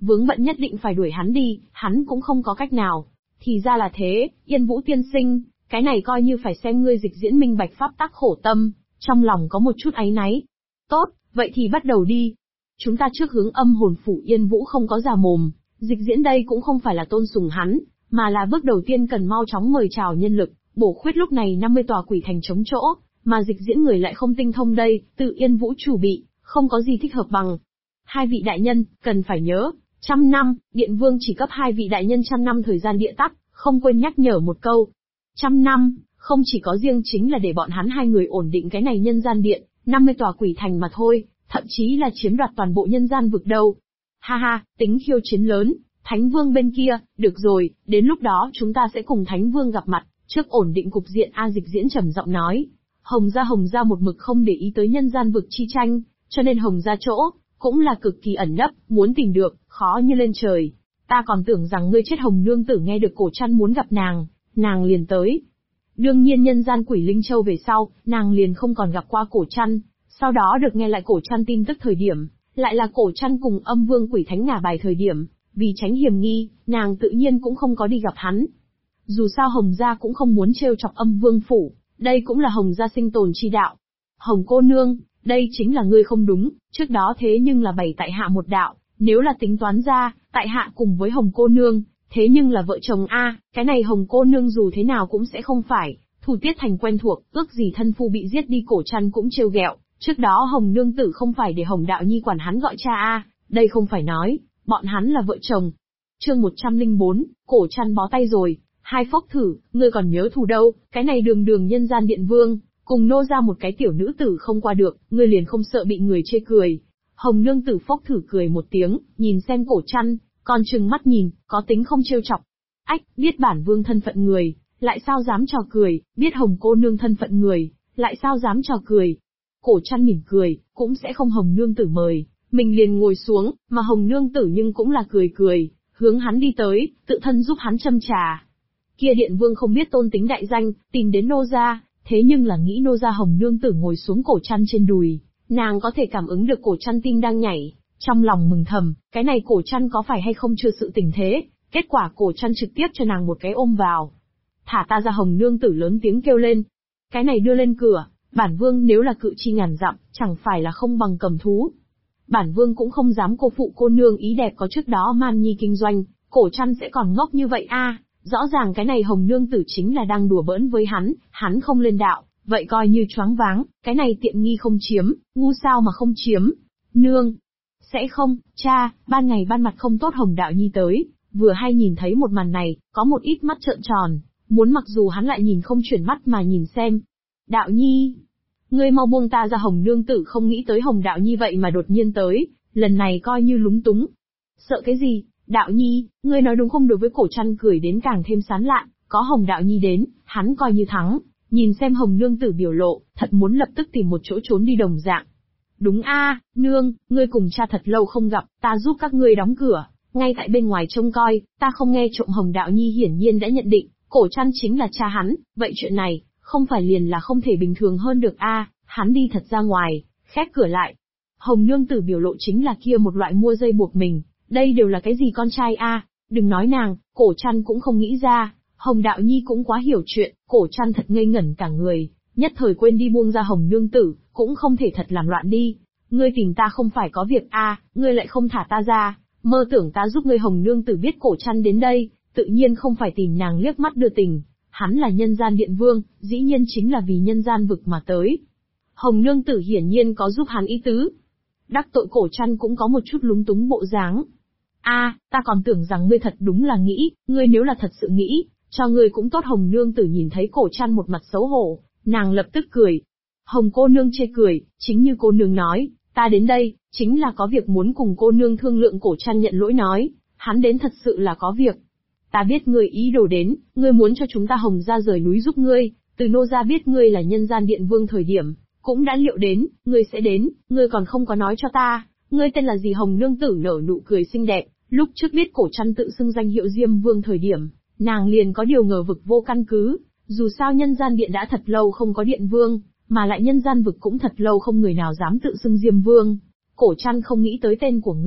vướng bận nhất định phải đuổi hắn đi, hắn cũng không có cách nào. Thì ra là thế, Yên Vũ tiên sinh, cái này coi như phải xem ngươi dịch diễn minh bạch pháp tắc khổ tâm, trong lòng có một chút áy náy. Tốt, vậy thì bắt đầu đi. Chúng ta trước hướng âm hồn phủ Yên Vũ không có già mồm, dịch diễn đây cũng không phải là tôn sùng hắn, mà là bước đầu tiên cần mau chóng mời chào nhân lực, bổ khuyết lúc này 50 tòa quỷ thành chống chỗ, mà dịch diễn người lại không tinh thông đây, tự Yên Vũ chủ bị, không có gì thích hợp bằng. Hai vị đại nhân, cần phải nhớ, 100 năm, Điện Vương chỉ cấp hai vị đại nhân 100 năm thời gian địa tắc, không quên nhắc nhở một câu. 100 năm, không chỉ có riêng chính là để bọn hắn hai người ổn định cái này nhân gian điện, 50 tòa quỷ thành mà thôi, thậm chí là chiếm đoạt toàn bộ nhân gian vực đâu. Ha ha, tính khiêu chiến lớn, Thánh Vương bên kia, được rồi, đến lúc đó chúng ta sẽ cùng Thánh Vương gặp mặt, trước ổn định cục diện dịch diễn trầm giọng nói. Hồng gia một mực không để ý tới nhân gian vực chi tranh, cho nên Hồng gia chỗ, cũng là cực kỳ ẩn nấp, muốn tìm được, khó như lên trời. Ta còn tưởng rằng ngươi chết Hồng nương tử nghe được cổ trăn muốn gặp nàng liền tới. Đương nhiên nhân gian quỷ linh châu về sau, nàng liền không còn gặp qua cổ trăn, sau đó được nghe lại cổ trăn tin tức thời điểm, lại là cổ trăn cùng âm vương quỷ thánh ngả bài thời điểm, vì tránh hiểm nghi, nàng tự nhiên cũng không có đi gặp hắn. Dù sao Hồng gia cũng không muốn trêu chọc âm vương phủ, đây cũng là Hồng gia sinh tồn chi đạo. Hồng cô nương, đây chính là ngươi không đúng, trước đó thế nhưng là bày tại hạ một đạo, nếu là tính toán ra, tại hạ cùng với Hồng cô nương, thế nhưng là vợ chồng a, cái này Hồng cô nương dù thế nào cũng sẽ không phải, thủ tiết thành quen thuộc, ước gì thân phu bị giết đi cổ trăn cũng trêu ghẹo, trước đó Hồng nương tử không phải để Hồng đạo nhi quản hắn gọi cha a, đây không phải nói, bọn hắn là vợ chồng. Chương 104, cổ trăn bó tay rồi, hai phốc thử, ngươi còn nhớ thù đâu, cái này đường nhân gian điện vương, cùng nô ra một cái tiểu nữ tử không qua được, ngươi liền không sợ bị người chê cười. Hồng nương tử phốc thử cười một tiếng, nhìn xem cổ trăn, còn trừng mắt nhìn, có tính không trêu chọc. Ách, biết bản vương thân phận người, lại sao dám trò cười, biết Hồng cô nương thân phận người, lại sao dám trò cười. Cổ trăn mỉm cười, cũng sẽ không Hồng nương tử mời, mình liền ngồi xuống, mà Hồng nương tử nhưng cũng là cười, hướng hắn đi tới, tự thân giúp hắn châm trà. Kia điện vương không biết tôn tính đại danh, tìm đến nô gia, thế nhưng là nghĩ nô gia Hồng nương tử ngồi xuống cổ trăn trên đùi, nàng có thể cảm ứng được cổ trăn tim đang nhảy, trong lòng mừng thầm, cái này cổ trăn có phải hay không chưa sự tình thế, kết quả cổ trăn trực tiếp cho nàng một cái ôm vào. Thả ta ra, Hồng nương tử lớn tiếng kêu lên. Cái này đưa lên cửa, bản vương nếu là cự chi ngàn dặm, chẳng phải là không bằng cầm thú. Bản vương cũng không dám cô phụ cô nương ý đẹp có trước đó man nhi kinh doanh, cổ trăn sẽ còn ngốc như vậy a? Rõ ràng cái này Hồng nương tử chính là đang đùa bỡn với hắn không lên đạo, vậy coi như choáng váng, cái này tiện nghi không chiếm, ngu sao mà không chiếm. Nương, sẽ không, cha, ban ngày ban mặt không tốt Hồng đạo nhi tới, vừa hay nhìn thấy một màn này, có một ít mắt trợn tròn, muốn mặc dù hắn lại nhìn không chuyển mắt mà nhìn xem. Đạo nhi, ngươi mau buông ta ra. Hồng nương tử không nghĩ tới Hồng đạo nhi vậy mà đột nhiên tới, lần này coi như lúng túng. Sợ cái gì, đạo nhi, ngươi nói đúng không? Đối với cổ trăn cười đến càng thêm sán lạn, có Hồng đạo nhi đến, hắn coi như thắng, nhìn xem Hồng nương tử biểu lộ, thật muốn lập tức tìm một chỗ trốn đi đồng dạng. Đúng a, nương, ngươi cùng cha thật lâu không gặp, ta giúp các ngươi đóng cửa, ngay tại bên ngoài trông coi, ta không nghe trộm. Hồng đạo nhi hiển nhiên đã nhận định, cổ trăn chính là cha hắn, vậy chuyện này, không phải liền là không thể bình thường hơn được a, hắn đi thật ra ngoài, khép cửa lại. Hồng nương tử biểu lộ chính là kia một loại mua dây buộc mình, đây đều là cái gì con trai a, đừng nói nàng, cổ trăn cũng không nghĩ ra, Hồng đạo nhi cũng quá hiểu chuyện, cổ trăn thật ngây ngẩn cả người, nhất thời quên đi buông ra Hồng nương tử, cũng không thể thật làm loạn đi. Ngươi tìm ta không phải có việc a, ngươi lại không thả ta ra, mơ tưởng ta giúp ngươi. Hồng nương tử biết cổ trăn đến đây, tự nhiên không phải tìm nàng liếc mắt đưa tình, hắn là nhân gian điện vương, dĩ nhiên chính là vì nhân gian vực mà tới. Hồng nương tử hiển nhiên có giúp hắn ý tứ. Đắc tội cổ trăn cũng có một chút lúng túng bộ dáng. A, ta còn tưởng rằng ngươi thật đúng là nghĩ, ngươi nếu là thật sự nghĩ, cho ngươi cũng tốt. Hồng nương tử nhìn thấy cổ trăn một mặt xấu hổ, nàng lập tức cười. Hồng cô nương chê cười, chính như cô nương nói, ta đến đây, chính là có việc muốn cùng cô nương thương lượng. Cổ trăn nhận lỗi nói, hắn đến thật sự là có việc. Ta biết ngươi ý đồ đến, ngươi muốn cho chúng ta Hồng gia rời núi giúp ngươi, từ nô gia biết ngươi là nhân gian điện vương thời điểm, cũng đã liệu đến, ngươi sẽ đến, ngươi còn không có nói cho ta, ngươi tên là gì? Hồng nương tử nở nụ cười xinh đẹp, lúc trước biết cổ trăn tự xưng danh hiệu Diêm Vương thời điểm, nàng liền có điều ngờ vực vô căn cứ, dù sao nhân gian điện đã thật lâu không có điện vương, mà lại nhân gian vực cũng thật lâu không người nào dám tự xưng Diêm Vương. Cổ trăn không nghĩ tới tên của ngươi,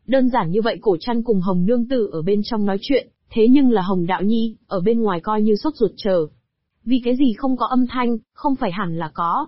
Đơn giản như vậy Cổ Trăn cùng Hồng Nương Tử ở bên trong nói chuyện, thế nhưng là Hồng Đạo Nhi, ở bên ngoài coi như sốt ruột chờ. Vì cái gì không có âm thanh, không phải hẳn là có.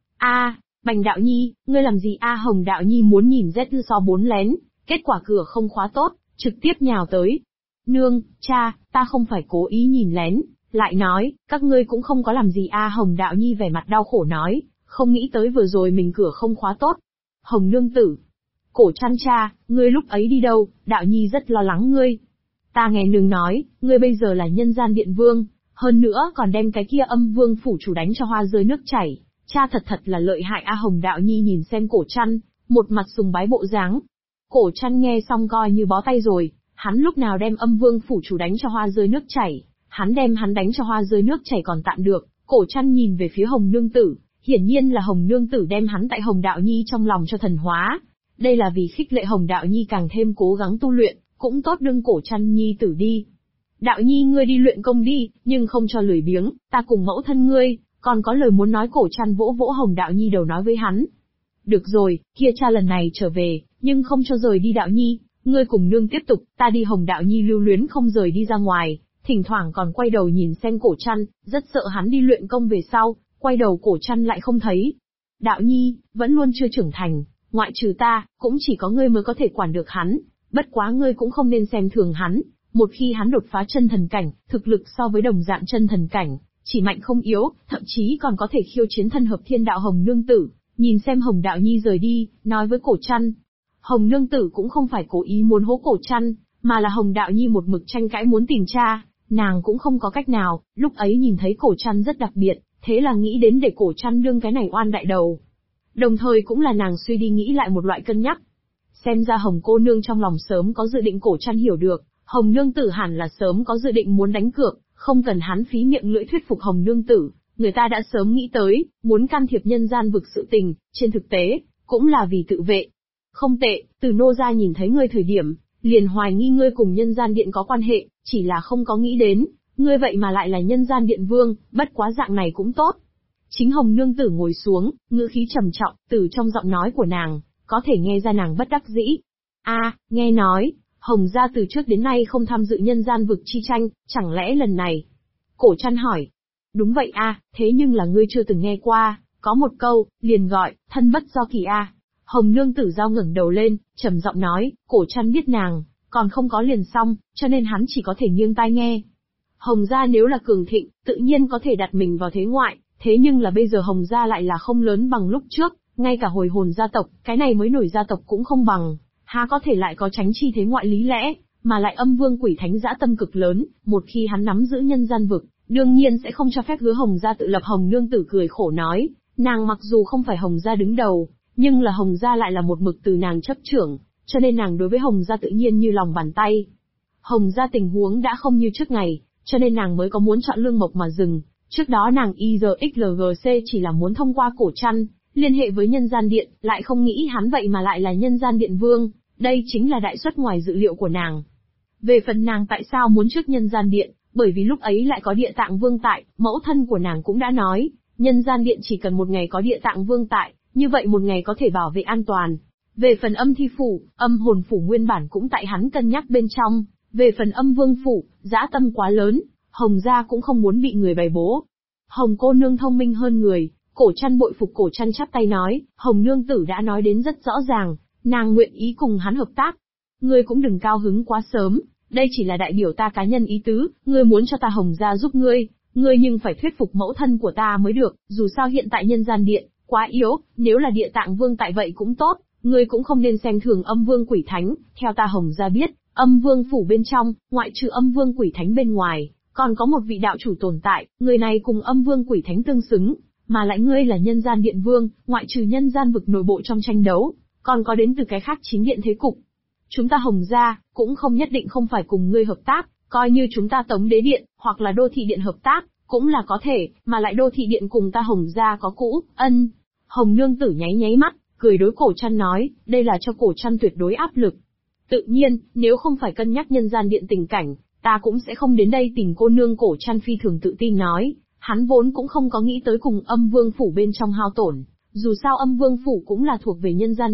Bành Đạo Nhi, ngươi làm gì Hồng Đạo Nhi muốn nhìn Z4 lén, kết quả cửa không khóa tốt, trực tiếp nhào tới. Nương, cha, ta không phải cố ý nhìn lén, lại nói, các ngươi cũng không có làm gì Hồng Đạo Nhi vẻ mặt đau khổ nói, không nghĩ tới vừa rồi mình cửa không khóa tốt. Hồng Nương Tử, Cổ Trăn cha, ngươi lúc ấy đi đâu, Đạo Nhi rất lo lắng ngươi. Ta nghe nương nói, ngươi bây giờ là nhân gian điện vương, hơn nữa còn đem cái kia Âm Vương phủ chủ đánh cho hoa rơi nước chảy, cha thật là lợi hại Hồng Đạo Nhi nhìn xem Cổ Trăn, một mặt sùng bái bộ dáng. Cổ Trăn nghe xong coi như bó tay rồi, hắn lúc nào đem Âm Vương phủ chủ đánh cho hoa rơi nước chảy, hắn đem hắn đánh cho hoa rơi nước chảy còn tạm được. Cổ Trăn nhìn về phía Hồng Nương Tử, hiển nhiên là Hồng Nương Tử đem hắn tại Hồng Đạo Nhi trong lòng cho thần hóa. Đây là vì khích lệ Hồng Đạo Nhi càng thêm cố gắng tu luyện, cũng tốt đương Cổ Trăn Nhi tử đi. Đạo Nhi ngươi đi luyện công đi, nhưng không cho lười biếng, ta cùng mẫu thân ngươi, còn có lời muốn nói. Cổ Trăn vỗ vỗ Hồng Đạo Nhi đầu nói với hắn. Được rồi, kia cha lần này trở về, nhưng không cho rời đi Đạo Nhi, ngươi cùng nương tiếp tục, ta đi. Hồng Đạo Nhi lưu luyến không rời đi ra ngoài, thỉnh thoảng còn quay đầu nhìn xem Cổ Trăn, rất sợ hắn đi luyện công về sau, quay đầu Cổ Trăn lại không thấy. Đạo Nhi, vẫn luôn chưa trưởng thành, ngoại trừ ta, cũng chỉ có ngươi mới có thể quản được hắn, bất quá ngươi cũng không nên xem thường hắn, một khi hắn đột phá chân thần cảnh, thực lực so với đồng dạng chân thần cảnh, chỉ mạnh không yếu, thậm chí còn có thể khiêu chiến thân hợp thiên đạo. Hồng Nương Tử, nhìn xem Hồng Đạo Nhi rời đi, nói với Cổ Trăn. Hồng Nương Tử cũng không phải cố ý muốn hố Cổ Trăn, mà là Hồng Đạo Nhi một mực tranh cãi muốn tìm cha, nàng cũng không có cách nào, lúc ấy nhìn thấy Cổ Trăn rất đặc biệt, thế là nghĩ đến để Cổ Trăn đương cái này oan đại đầu. Đồng thời cũng là nàng suy đi nghĩ lại một loại cân nhắc. Xem ra Hồng cô nương trong lòng sớm có dự định. Cổ Trăn hiểu được, Hồng Nương Tử hẳn là sớm có dự định muốn đánh cược, không cần hắn phí miệng lưỡi thuyết phục Hồng Nương Tử, người ta đã sớm nghĩ tới, muốn can thiệp nhân gian vực sự tình, trên thực tế, cũng là vì tự vệ. Không tệ, từ nô gia nhìn thấy ngươi thời điểm, liền hoài nghi ngươi cùng nhân gian điện có quan hệ, chỉ là không có nghĩ đến, ngươi vậy mà lại là nhân gian điện vương, bất quá dạng này cũng tốt. Chính Hồng Nương Tử ngồi xuống, ngữ khí trầm trọng, từ trong giọng nói của nàng, có thể nghe ra nàng bất đắc dĩ. Nghe nói, Hồng gia từ trước đến nay không tham dự nhân gian vực chi tranh, chẳng lẽ lần này? Cổ Trăn hỏi. Đúng vậy thế nhưng là ngươi chưa từng nghe qua, có một câu, liền gọi, thân bất do kỳ Hồng Nương Tử giao ngẩng đầu lên, trầm giọng nói, Cổ Trăn biết nàng, còn không có liền xong, cho nên hắn chỉ có thể nghiêng tai nghe. Hồng gia nếu là cường thịnh, tự nhiên có thể đặt mình vào thế ngoại, thế nhưng là bây giờ Hồng gia lại là không lớn bằng lúc trước, ngay cả hồi hồn gia tộc, cái này mới nổi gia tộc cũng không bằng, há có thể lại có tránh chi thế ngoại lý lẽ, mà lại Âm Vương Quỷ Thánh dã tâm cực lớn, một khi hắn nắm giữ nhân gian vực, đương nhiên sẽ không cho phép Hứa Hồng gia tự lập. Hồng Nương Tử cười khổ nói, nàng mặc dù không phải Hồng gia đứng đầu, nhưng là Hồng gia lại là một mực từ nàng chấp trưởng, cho nên nàng đối với Hồng gia tự nhiên như lòng bàn tay. Hồng gia tình huống đã không như trước ngày, cho nên nàng mới có muốn chọn lương mộc mà dừng. Trước đó nàng IRXLGC chỉ là muốn thông qua Cổ Trăn, liên hệ với nhân gian điện, lại không nghĩ hắn vậy mà lại là nhân gian điện vương, đây chính là đại suất ngoài dự liệu của nàng. Về phần nàng tại sao muốn trước nhân gian điện, bởi vì lúc ấy lại có địa tạng vương tại, mẫu thân của nàng cũng đã nói, nhân gian điện chỉ cần một ngày có địa tạng vương tại, như vậy một ngày có thể bảo vệ an toàn. Về phần âm thi phủ, âm hồn phủ nguyên bản cũng tại hắn cân nhắc bên trong, về phần âm vương phủ, dã tâm quá lớn, Hồng gia cũng không muốn bị người bày bố. Hồng cô nương thông minh hơn người, Cổ Trăn bội phục. Cổ Trăn chắp tay nói, Hồng Nương Tử đã nói đến rất rõ ràng, nàng nguyện ý cùng hắn hợp tác. Ngươi cũng đừng cao hứng quá sớm, đây chỉ là đại biểu ta cá nhân ý tứ, ngươi muốn cho ta Hồng gia giúp ngươi nhưng phải thuyết phục mẫu thân của ta mới được, dù sao hiện tại nhân gian điện, quá yếu, nếu là địa tạng vương tại vậy cũng tốt, ngươi cũng không nên xem thường Âm Vương Quỷ Thánh, theo ta Hồng gia biết, Âm Vương phủ bên trong, ngoại trừ Âm Vương Quỷ Thánh bên ngoài, còn có một vị đạo chủ tồn tại, người này cùng Âm Vương Quỷ Thánh tương xứng, mà lại ngươi là nhân gian điện vương, ngoại trừ nhân gian vực nội bộ trong tranh đấu, còn có đến từ cái khác chính điện thế cục. Chúng ta Hồng gia cũng không nhất định không phải cùng ngươi hợp tác, coi như chúng ta Tống Đế điện hoặc là Đô thị điện hợp tác, cũng là có thể, mà lại Đô thị điện cùng ta Hồng gia có cũ ân. Hồng Nương Tử nháy nháy mắt, cười đối Cổ Trăn nói, đây là cho Cổ Trăn tuyệt đối áp lực. Tự nhiên, nếu không phải cân nhắc nhân gian điện tình cảnh, ta cũng sẽ không đến đây tìm cô nương. Cổ Trăn phi thường tự tin nói, hắn vốn cũng không có nghĩ tới cùng Âm Vương phủ bên trong hao tổn, dù sao Âm Vương phủ cũng là thuộc về nhân gian điện,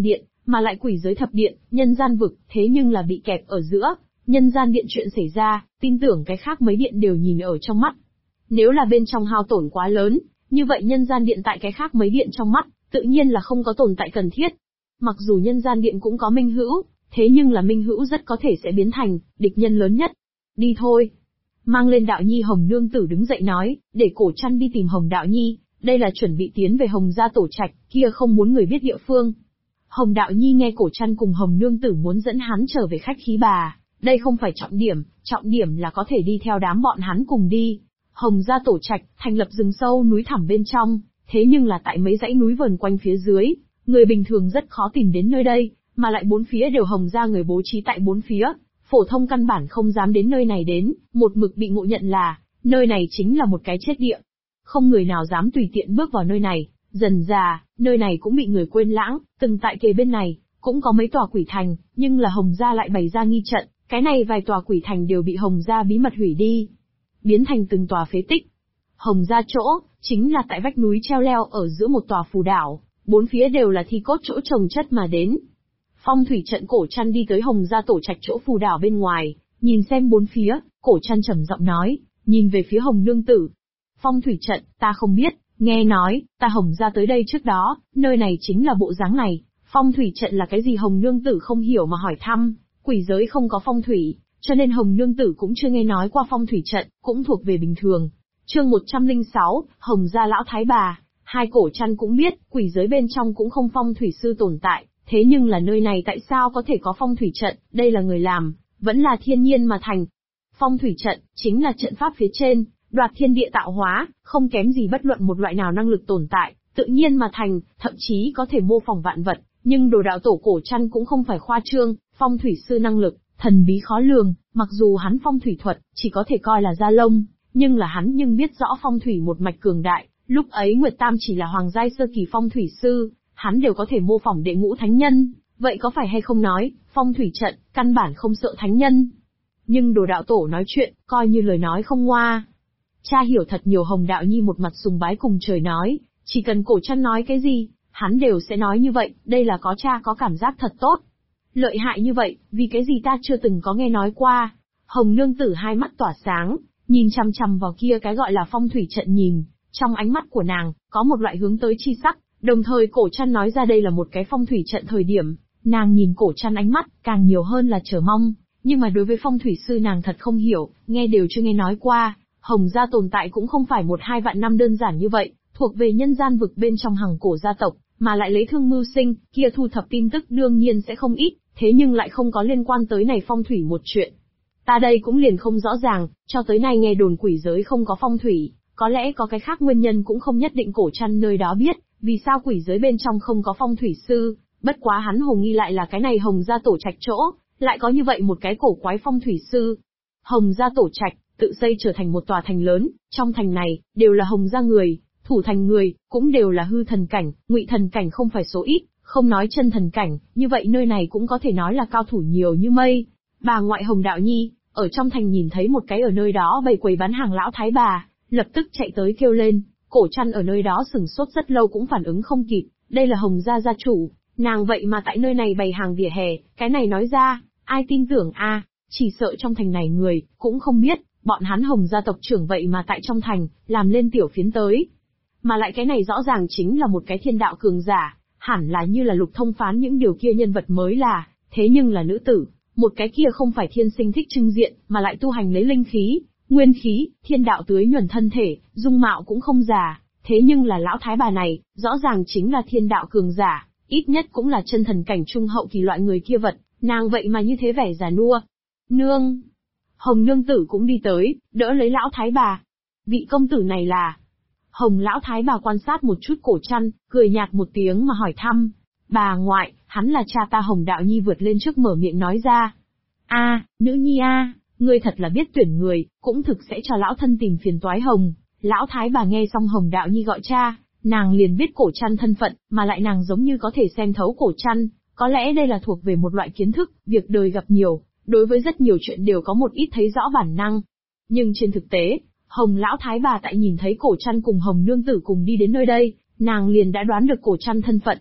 Mà lại quỷ giới thập điện, nhân gian vực, thế nhưng là bị kẹp ở giữa, nhân gian điện chuyện xảy ra, tin tưởng cái khác mấy điện đều nhìn ở trong mắt. Nếu là bên trong hao tổn quá lớn, như vậy nhân gian điện tại cái khác mấy điện trong mắt, tự nhiên là không có tồn tại cần thiết. Mặc dù nhân gian điện cũng có minh hữu, thế nhưng là minh hữu rất có thể sẽ biến thành địch nhân lớn nhất. Đi thôi. Mang lên Đạo Nhi. Hồng nương tử đứng dậy nói, để Cổ Trăn đi tìm Hồng Đạo Nhi, đây là chuẩn bị tiến về Hồng gia tổ trạch, kia không muốn người biết địa phương. Hồng Đạo Nhi nghe Cổ Trăn cùng Hồng nương tử muốn dẫn hắn trở về khách khí bà, đây không phải trọng điểm là có thể đi theo đám bọn hắn cùng đi. Hồng gia tổ trạch, thành lập rừng sâu núi thẳm bên trong, thế nhưng là tại mấy dãy núi vờn quanh phía dưới, người bình thường rất khó tìm đến nơi đây, mà lại bốn phía đều Hồng gia người bố trí tại bốn phía, phổ thông căn bản không dám đến nơi này đến, một mực bị ngộ nhận là, nơi này chính là một cái chết địa. Không người nào dám tùy tiện bước vào nơi này, dần dà, nơi này cũng bị người quên lãng, từng tại kề bên này, cũng có mấy tòa quỷ thành, nhưng là Hồng gia lại bày ra nghi trận, cái này vài tòa quỷ thành đều bị Hồng gia bí mật hủy đi, biến thành từng tòa phế tích. Hồng gia chỗ, chính là tại vách núi treo leo ở giữa một tòa phù đảo, bốn phía đều là thi cốt chỗ chồng chất mà đến. Phong thủy trận. Cổ Trăn đi tới Hồng gia tổ trạch chỗ phù đảo bên ngoài, nhìn xem bốn phía, Cổ Trăn trầm giọng nói, nhìn về phía Hồng nương tử. Phong thủy trận, ta không biết, nghe nói, ta Hồng gia tới đây trước đó, nơi này chính là bộ dáng này. Phong thủy trận là cái gì? Hồng nương tử không hiểu mà hỏi thăm, quỷ giới không có phong thủy, cho nên Hồng nương tử cũng chưa nghe nói qua phong thủy trận, cũng thuộc về bình thường. Chương 106, Hồng gia lão thái bà. Hai. Cổ Trăn cũng biết, quỷ giới bên trong cũng không phong thủy sư tồn tại, thế nhưng là nơi này tại sao có thể có phong thủy trận, đây là người làm, vẫn là thiên nhiên mà thành. Phong thủy trận, chính là trận pháp phía trên, đoạt thiên địa tạo hóa, không kém gì bất luận một loại nào năng lực tồn tại, tự nhiên mà thành, thậm chí có thể mô phỏng vạn vật, nhưng Đồ đạo tổ Cổ Trăn cũng không phải khoa trương, phong thủy sư năng lực, thần bí khó lường, mặc dù hắn phong thủy thuật, chỉ có thể coi là da lông, nhưng là hắn nhưng biết rõ phong thủy một mạch cường đại, lúc ấy Nguyệt Tam chỉ là hoàng giai sơ kỳ phong thủy sư, hắn đều có thể mô phỏng đệ ngũ thánh nhân, vậy có phải hay không nói, phong thủy trận, căn bản không sợ thánh nhân. Nhưng Đồ đạo tổ nói chuyện, coi như lời nói không ngoa. Cha hiểu thật nhiều. Hồng Đạo Nhi một mặt sùng bái cùng trời nói, chỉ cần Cổ Trăn nói cái gì, hắn đều sẽ nói như vậy, đây là có cha có cảm giác thật tốt. Lợi hại như vậy, vì cái gì ta chưa từng có nghe nói qua. Hồng nương tử hai mắt tỏa sáng, nhìn chằm chằm vào kia cái gọi là phong thủy trận nhìn, trong ánh mắt của nàng, có một loại hướng tới chi sắc, đồng thời Cổ Trăn nói ra đây là một cái phong thủy trận thời điểm, nàng nhìn Cổ Trăn ánh mắt, càng nhiều hơn là chờ mong, nhưng mà đối với phong thủy sư nàng thật không hiểu, nghe đều chưa nghe nói qua, Hồng gia tồn tại cũng không phải 1-2 vạn năm đơn giản như vậy, thuộc về nhân gian vực bên trong hàng cổ gia tộc, mà lại lấy thương mưu sinh, kia thu thập tin tức đương nhiên sẽ không ít, thế nhưng lại không có liên quan tới này phong thủy một chuyện. Ta đây cũng liền không rõ ràng, cho tới nay nghe đồn quỷ giới không có phong thủy, có lẽ có cái khác nguyên nhân cũng không nhất định. Cổ Trăn nơi đó biết, vì sao quỷ giới bên trong không có phong thủy sư, bất quá hắn hồ nghi lại là cái này Hồng gia tổ trạch chỗ, lại có như vậy một cái cổ quái phong thủy sư. Hồng gia tổ trạch, tự xây trở thành một tòa thành lớn, trong thành này, đều là Hồng gia người, thủ thành người, cũng đều là hư thần cảnh, ngụy thần cảnh không phải số ít, không nói chân thần cảnh, như vậy nơi này cũng có thể nói là cao thủ nhiều như mây. Bà ngoại Hồng Đạo Nhi, ở trong thành nhìn thấy một cái ở nơi đó bày quầy bán hàng lão thái bà, lập tức chạy tới kêu lên. Cổ Trăn ở nơi đó sửng sốt rất lâu cũng phản ứng không kịp, đây là Hồng gia gia chủ, nàng vậy mà tại nơi này bày hàng vỉa hè, cái này nói ra, ai tin tưởng a? Chỉ sợ trong thành này người, cũng không biết, bọn hắn Hồng gia tộc trưởng vậy mà tại trong thành, làm lên tiểu phiến tới. Mà lại cái này rõ ràng chính là một cái thiên đạo cường giả, hẳn là như là Lục Thông phán những điều kia nhân vật mới là, thế nhưng là nữ tử, một cái kia không phải thiên sinh thích trưng diện, mà lại tu hành lấy linh khí, nguyên khí, thiên đạo tưới nhuần thân thể, dung mạo cũng không già, thế nhưng là lão thái bà này, rõ ràng chính là thiên đạo cường giả, ít nhất cũng là chân thần cảnh trung hậu kỳ loại người kia vật, nàng vậy mà như thế vẻ già nua. Nương! Hồng nương tử cũng đi tới, đỡ lấy lão thái bà. Vị công tử này là... Hồng lão thái bà quan sát một chút Cổ Trăn, cười nhạt một tiếng mà hỏi thăm. Bà ngoại, hắn là cha ta. Hồng Đạo Nhi vượt lên trước mở miệng nói ra. A, nữ nhi a, ngươi thật là biết tuyển người, cũng thực sẽ cho lão thân tìm phiền toái. Hồng lão thái bà nghe xong Hồng Đạo Nhi gọi cha, nàng liền biết Cổ Trăn thân phận, mà lại nàng giống như có thể xem thấu Cổ Trăn, có lẽ đây là thuộc về một loại kiến thức, việc đời gặp nhiều, đối với rất nhiều chuyện đều có một ít thấy rõ bản năng. Nhưng trên thực tế, Hồng lão thái bà tại nhìn thấy Cổ Trăn cùng Hồng nương tử cùng đi đến nơi đây, nàng liền đã đoán được Cổ Trăn thân phận.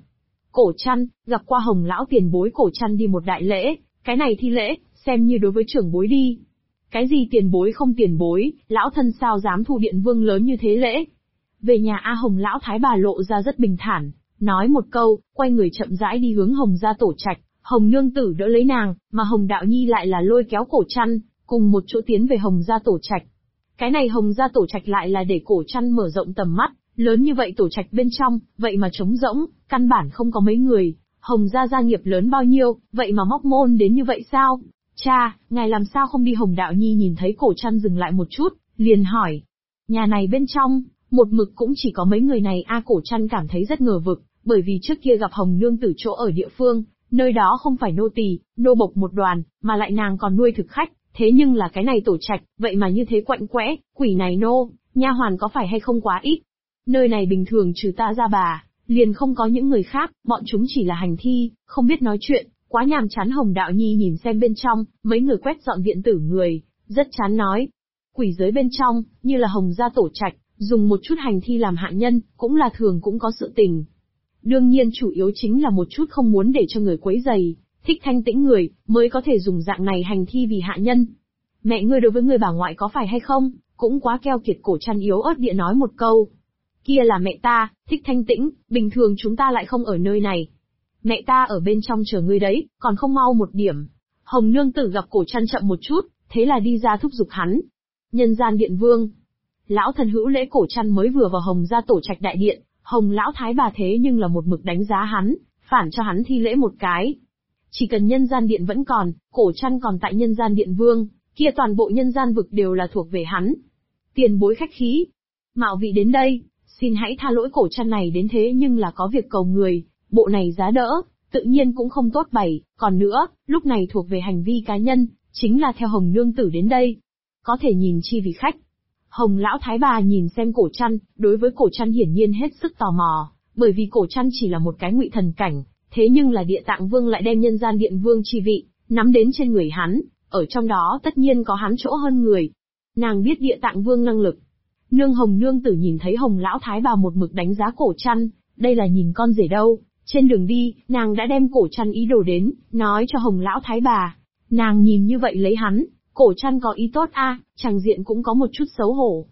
Cổ Trăn, gặp qua Hồng lão tiền bối. Cổ Trăn đi một đại lễ, cái này thi lễ, xem như đối với trưởng bối đi. Cái gì tiền bối không tiền bối, lão thân sao dám thu Điện Vương lớn như thế lễ. Về nhà A Hồng lão thái bà lộ ra rất bình thản, nói một câu, quay người chậm rãi đi hướng Hồng gia tổ trạch. Hồng nương tử đỡ lấy nàng, mà Hồng đạo nhi lại là lôi kéo Cổ Trăn, cùng một chỗ tiến về Hồng gia tổ trạch. Cái này Hồng gia tổ trạch lại là để Cổ Trăn mở rộng tầm mắt, lớn như vậy tổ trạch bên trong, vậy mà trống rỗng, căn bản không có mấy người. Hồng gia gia nghiệp lớn bao nhiêu, vậy mà móc môn đến như vậy sao? Cha, ngài làm sao không đi? Hồng đạo nhi nhìn thấy Cổ Trăn dừng lại một chút, liền hỏi. Nhà này bên trong, một mực cũng chỉ có mấy người này. Cổ Trăn cảm thấy rất ngờ vực, bởi vì trước kia gặp Hồng nương tử chỗ ở địa phương, nơi đó không phải nô tỳ, nô bộc một đoàn, mà lại nàng còn nuôi thực khách, thế nhưng là cái này tổ trạch, vậy mà như thế quạnh quẽ, quỷ này nô, nha hoàn có phải hay không quá ít. Nơi này bình thường trừ ta ra bà, liền không có những người khác, bọn chúng chỉ là hành thi, không biết nói chuyện, quá nhàm chán. Hồng đạo nhi nhìn xem bên trong, mấy người quét dọn viện tử người, rất chán nói. Quỷ giới bên trong, như là Hồng gia tổ trạch, dùng một chút hành thi làm hạ nhân, cũng là thường cũng có sự tình. Đương nhiên chủ yếu chính là một chút không muốn để cho người quấy rầy, thích thanh tĩnh người, mới có thể dùng dạng này hành thi vì hạ nhân. Mẹ ngươi đối với người bà ngoại có phải hay không, cũng quá keo kiệt. Cổ Trăn yếu ớt địa nói một câu. Kia là mẹ ta, thích thanh tĩnh, bình thường chúng ta lại không ở nơi này. Mẹ ta ở bên trong chờ ngươi đấy, còn không mau một điểm. Hồng nương tử gặp Cổ Trăn chậm một chút, thế là đi ra thúc giục hắn. Nhân gian điện vương. Lão thần hữu lễ. Cổ Trăn mới vừa vào Hồng gia tổ trạch đại điện, Hồng lão thái bà thế nhưng là một mực đánh giá hắn, phản cho hắn thi lễ một cái. Chỉ cần nhân gian điện vẫn còn, Cổ Trăn còn tại nhân gian điện vương, kia toàn bộ nhân gian vực đều là thuộc về hắn. Tiền bối khách khí, mạo vị đến đây, xin hãy tha lỗi. Cổ Trăn này đến thế nhưng là có việc cầu người, bộ này giá đỡ, tự nhiên cũng không tốt bày. Còn nữa, lúc này thuộc về hành vi cá nhân, chính là theo Hồng nương tử đến đây, có thể nhìn chi vì khách. Hồng lão thái bà nhìn xem Cổ Trăn, đối với Cổ Trăn hiển nhiên hết sức tò mò, bởi vì Cổ Trăn chỉ là một cái ngụy thần cảnh, thế nhưng là Địa Tạng Vương lại đem nhân gian điện vương chi vị nắm đến trên người hắn, ở trong đó tất nhiên có hắn chỗ hơn người. Nàng biết Địa Tạng Vương năng lực. Hồng nương tử nhìn thấy Hồng lão thái bà một mực đánh giá Cổ Trăn, đây là nhìn con rể đâu. Trên đường đi, nàng đã đem Cổ Trăn ý đồ đến, nói cho Hồng lão thái bà. Nàng nhìn như vậy lấy hắn, Cổ Trăn có ý tốt chàng diện cũng có một chút xấu hổ.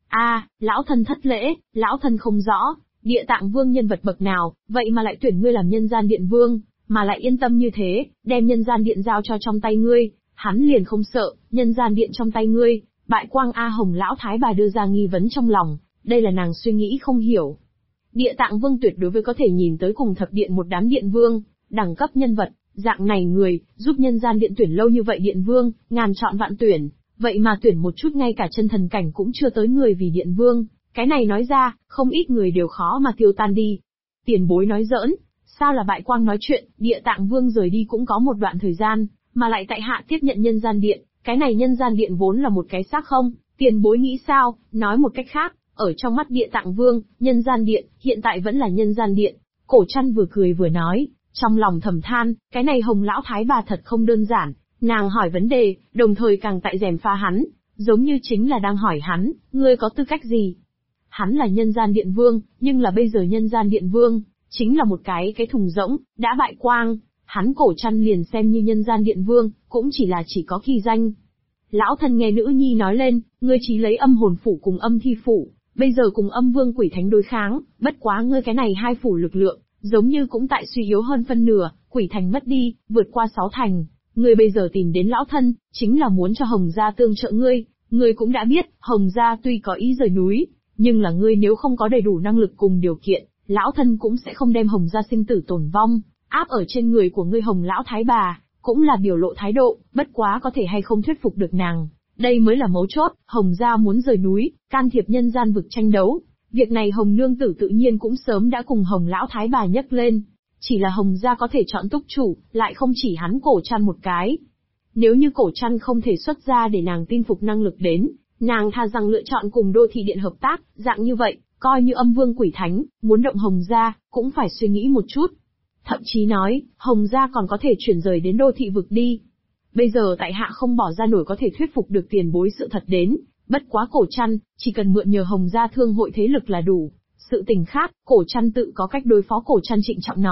Lão thân thất lễ, lão thân không rõ, Địa Tạng Vương nhân vật bậc nào, vậy mà lại tuyển ngươi làm nhân gian điện vương, mà lại yên tâm như thế, đem nhân gian điện giao cho trong tay ngươi, hắn liền không sợ, nhân gian điện trong tay ngươi, bại quang. Hồng lão thái bà đưa ra nghi vấn trong lòng, đây là nàng suy nghĩ không hiểu. Địa Tạng Vương tuyệt đối với có thể nhìn tới cùng thập điện một đám điện vương, đẳng cấp nhân vật, dạng này người, giúp nhân gian điện tuyển lâu như vậy điện vương, ngàn chọn vạn tuyển, vậy mà tuyển một chút ngay cả chân thần cảnh cũng chưa tới người vì điện vương, cái này nói ra, không ít người đều khó mà tiêu tan đi. Tiền bối nói giỡn, sao là bại quang nói chuyện? Địa Tạng Vương rời đi cũng có một đoạn thời gian, mà lại tại hạ tiếp nhận nhân gian điện, cái này nhân gian điện vốn là một cái xác không, tiền bối nghĩ sao? Nói một cách khác, ở trong mắt Địa Tạng Vương, nhân gian điện, hiện tại vẫn là nhân gian điện. Cổ Trăn vừa cười vừa nói, trong lòng thầm than, cái này Hồng lão thái bà thật không đơn giản, nàng hỏi vấn đề, đồng thời càng tại gièm pha hắn, giống như chính là đang hỏi hắn, ngươi có tư cách gì? Hắn là nhân gian điện vương, nhưng là bây giờ nhân gian điện vương, chính là một cái thùng rỗng, đã bại quang, hắn Cổ Trăn liền xem như nhân gian điện vương, cũng chỉ có kỳ danh. Lão thân nghe nữ nhi nói lên, ngươi chỉ lấy âm hồn phủ cùng âm thi phủ, bây giờ cùng âm vương quỷ thánh đối kháng, bất quá ngươi cái này hai phủ lực lượng, giống như cũng tại suy yếu hơn phân nửa, quỷ thành mất đi, vượt qua 6 thành. Ngươi bây giờ tìm đến lão thân, chính là muốn cho Hồng gia tương trợ ngươi. Ngươi cũng đã biết, Hồng gia tuy có ý rời núi, nhưng là ngươi nếu không có đầy đủ năng lực cùng điều kiện, lão thân cũng sẽ không đem Hồng gia sinh tử tổn vong áp ở trên người của ngươi. Hồng lão thái bà cũng là biểu lộ thái độ, bất quá có thể hay không thuyết phục được nàng, đây mới là mấu chốt. Hồng gia muốn rời núi, can thiệp nhân gian vực tranh đấu, việc này Hồng nương tử tự nhiên cũng sớm đã cùng Hồng lão thái bà nhắc lên. Chỉ là Hồng gia có thể chọn túc chủ, lại không chỉ hắn Cổ Trăn một cái. Nếu như Cổ Trăn không thể xuất ra để nàng tin phục năng lực đến, nàng thà rằng lựa chọn cùng Đô Thị Điện hợp tác, dạng như vậy, coi như âm vương quỷ thánh, muốn động Hồng gia, cũng phải suy nghĩ một chút. Thậm chí nói, Hồng gia còn có thể chuyển rời đến Đô Thị vực đi. Bây giờ tại hạ không bỏ ra nổi có thể thuyết phục được tiền bối sự thật đến, bất quá Cổ Trăn, chỉ cần mượn nhờ Hồng gia thương hội thế lực là đủ. Sự tình khác, Cổ Trăn tự có cách đối phó. Cổ Trăn trịnh trọng nói,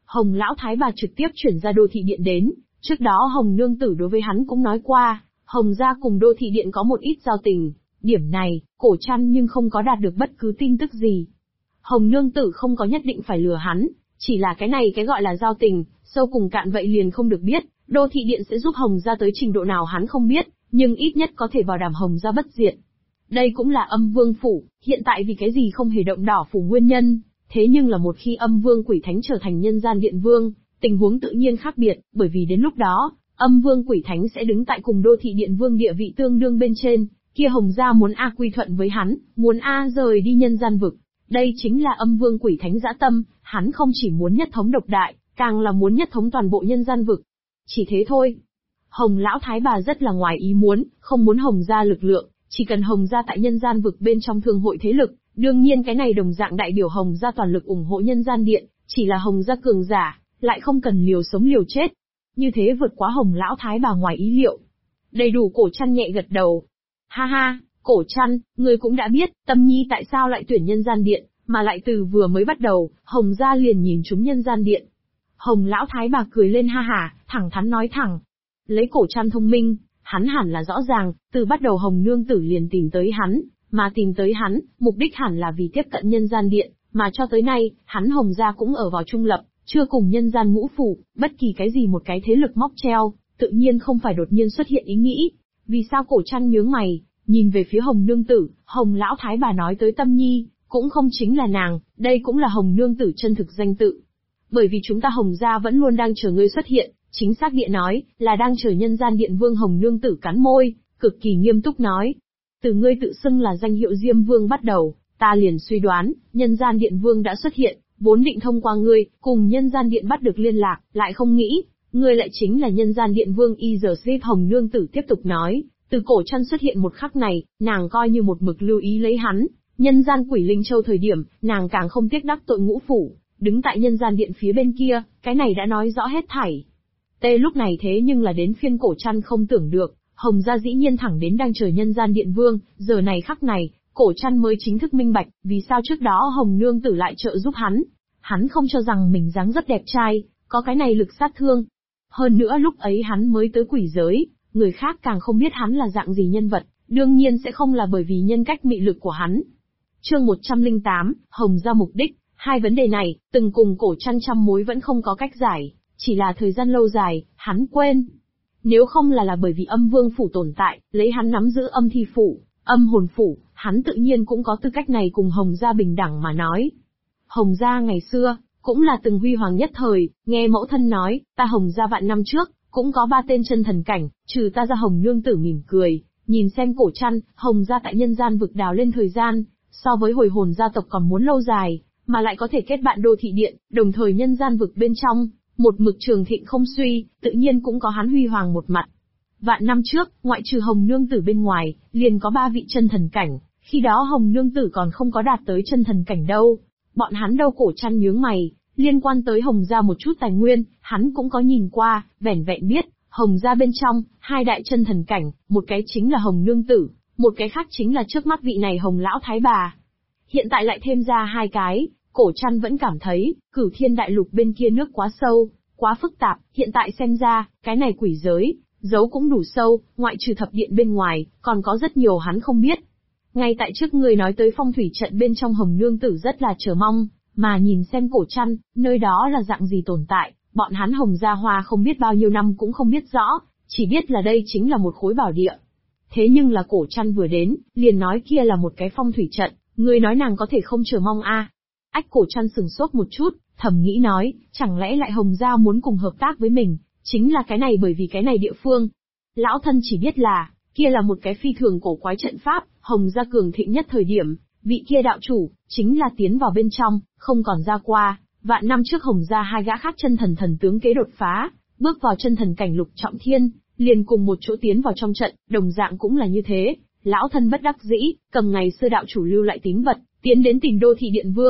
Hồng lão thái bà trực tiếp chuyển ra đô thị điện đến, trước đó Hồng nương tử đối với hắn cũng nói qua, Hồng gia cùng đô thị điện có một ít giao tình, điểm này, Cổ Trăn nhưng không có đạt được bất cứ tin tức gì. Hồng nương tử không có nhất định phải lừa hắn, chỉ là cái này cái gọi là giao tình, sâu cùng cạn vậy liền không được biết, đô thị điện sẽ giúp Hồng gia tới trình độ nào hắn không biết, nhưng ít nhất có thể bảo đảm Hồng gia bất diệt. Đây cũng là Âm Vương phủ, hiện tại vì cái gì không hề động đỏ phủ nguyên nhân, thế nhưng là một khi Âm Vương Quỷ Thánh trở thành Nhân Gian Điện Vương, tình huống tự nhiên khác biệt, bởi vì đến lúc đó, Âm Vương Quỷ Thánh sẽ đứng tại cùng đô thị điện vương địa vị tương đương bên trên, kia Hồng gia muốn A quy thuận với hắn, muốn A rời đi nhân gian vực. Đây chính là Âm Vương Quỷ Thánh dã tâm, hắn không chỉ muốn nhất thống độc đại, càng là muốn nhất thống toàn bộ nhân gian vực. Chỉ thế thôi. Hồng lão thái bà rất là ngoài ý muốn, không muốn Hồng gia lực lượng, chỉ cần Hồng gia tại nhân gian vực bên trong thương hội thế lực, đương nhiên cái này đồng dạng đại biểu Hồng gia toàn lực ủng hộ nhân gian điện, chỉ là Hồng gia cường giả, lại không cần liều sống liều chết. Như thế vượt quá Hồng lão thái bà ngoài ý liệu. Đầy đủ. Cổ Trăn nhẹ gật đầu. Ha ha, Cổ Trăn, ngươi cũng đã biết, Tâm Nhi tại sao lại tuyển nhân gian điện, mà lại từ vừa mới bắt đầu, Hồng gia liền nhìn trúng nhân gian điện. Hồng lão thái bà cười lên ha hả, thẳng thắn nói thẳng. Lấy Cổ Trăn thông minh, hắn hẳn là rõ ràng, từ bắt đầu Hồng nương tử liền tìm tới hắn, mà tìm tới hắn, mục đích hẳn là vì tiếp cận nhân gian điện, mà cho tới nay, hắn Hồng gia cũng ở vào trung lập, chưa cùng nhân gian ngũ phủ, bất kỳ cái gì một cái thế lực móc treo, tự nhiên không phải đột nhiên xuất hiện ý nghĩ. Vì sao Cổ Trăn nhướng mày, nhìn về phía Hồng nương tử, Hồng lão thái bà nói tới Tâm Nhi, cũng không chính là nàng, đây cũng là Hồng nương tử chân thực danh tự. Bởi vì chúng ta Hồng gia vẫn luôn đang chờ ngươi xuất hiện, chính xác địa nói, là đang chờ nhân gian điện vương. Hồng nương tử cắn môi, cực kỳ nghiêm túc nói. Từ ngươi tự xưng là danh hiệu Diêm Vương bắt đầu, ta liền suy đoán, nhân gian điện vương đã xuất hiện, vốn định thông qua ngươi, cùng nhân gian điện bắt được liên lạc, lại không nghĩ, ngươi lại chính là nhân gian điện vương. Hồng nương tử tiếp tục nói, từ Cổ Trăn xuất hiện một khắc này, nàng coi như một mực lưu ý lấy hắn, nhân gian Quỷ Linh Châu thời điểm, nàng càng không tiếc đắc tội ngũ phủ, đứng tại nhân gian điện phía bên kia, cái này đã nói rõ hết thảy. Lúc này thế nhưng là đến phiên Cổ Trăn không tưởng được, Hồng gia dĩ nhiên thẳng đến đang chờ nhân gian điện vương, giờ này khắc này, Cổ Trăn mới chính thức minh bạch, vì sao trước đó Hồng nương tử lại trợ giúp hắn. Hắn không cho rằng mình dáng rất đẹp trai, có cái này lực sát thương. Hơn nữa lúc ấy hắn mới tới quỷ giới, người khác càng không biết hắn là dạng gì nhân vật, đương nhiên sẽ không là bởi vì nhân cách mị lực của hắn. Chương 108, Hồng gia mục đích, hai vấn đề này, từng cùng Cổ Trăn trăm mối vẫn không có cách giải, chỉ là thời gian lâu dài, hắn quên. Nếu không là bởi vì Âm Vương phủ tồn tại, lấy hắn nắm giữ âm thi phủ, âm hồn phủ, hắn tự nhiên cũng có tư cách này cùng Hồng gia bình đẳng mà nói. Hồng gia ngày xưa, cũng là từng huy hoàng nhất thời, nghe mẫu thân nói, ta Hồng gia vạn năm trước, cũng có 3 tên chân thần cảnh, trừ ta ra. Hồng nương tử mỉm cười, nhìn xem Cổ Trăn, Hồng gia tại nhân gian vực đào lên thời gian, so với hồi hồn gia tộc còn muốn lâu dài, mà lại có thể kết bạn đô thị điện, đồng thời nhân gian vực bên trong, một mực trường thịnh không suy, tự nhiên cũng có hắn huy hoàng một mặt. Vạn năm trước, ngoại trừ Hồng nương tử bên ngoài, liền có 3 vị chân thần cảnh, khi đó Hồng nương tử còn không có đạt tới chân thần cảnh đâu. Bọn hắn đâu? Cổ Trăn nhướng mày, liên quan tới Hồng gia một chút tài nguyên, hắn cũng có nhìn qua, vẻn vẹn biết, Hồng gia bên trong, 2 đại chân thần cảnh, một cái chính là Hồng nương tử, một cái khác chính là trước mắt vị này Hồng lão thái bà. Hiện tại lại thêm ra 2 cái, Cổ Trăn vẫn cảm thấy, Cửu Thiên đại lục bên kia nước quá sâu, quá phức tạp, hiện tại xem ra, cái này quỷ giới, giấu cũng đủ sâu, ngoại trừ thập điện bên ngoài, còn có rất nhiều hắn không biết. Ngay tại trước người nói tới phong thủy trận bên trong, Hồng nương tử rất là chờ mong, mà nhìn xem Cổ Trăn, nơi đó là dạng gì tồn tại, bọn hắn Hồng gia Hoa không biết bao nhiêu năm cũng không biết rõ, chỉ biết là đây chính là một khối bảo địa. Thế nhưng là Cổ Trăn vừa đến, liền nói kia là một cái phong thủy trận, người nói nàng có thể không chờ mong a? Ách. Cổ Trăn sừng sốt một chút, thầm nghĩ nói, chẳng lẽ lại Hồng gia muốn cùng hợp tác với mình, chính là cái này bởi vì cái này địa phương. Lão thân chỉ biết là, kia là một cái phi thường cổ quái trận pháp, Hồng gia cường thịnh nhất thời điểm, vị kia đạo chủ, chính là tiến vào bên trong, không còn ra qua. Vạn năm trước Hồng gia 2 gã khác chân thần tướng kế đột phá, bước vào chân thần cảnh lục trọng thiên, liền cùng một chỗ tiến vào trong trận, đồng dạng cũng là như thế. Lão thân bất đắc dĩ, cầm ngày xưa đạo chủ lưu lại tín vật, tiến đến tìm đô thị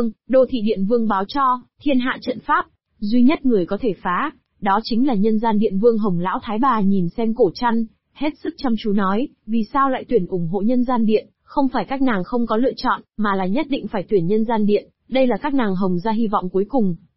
điện vương báo cho, thiên hạ trận pháp, duy nhất người có thể phá, đó chính là nhân gian điện vương. Hồng lão thái bà nhìn xem Cổ Trăn, hết sức chăm chú nói, vì sao lại tuyển ủng hộ nhân gian điện, không phải các nàng không có lựa chọn, mà là nhất định phải tuyển nhân gian điện, đây là các nàng Hồng gia hy vọng cuối cùng.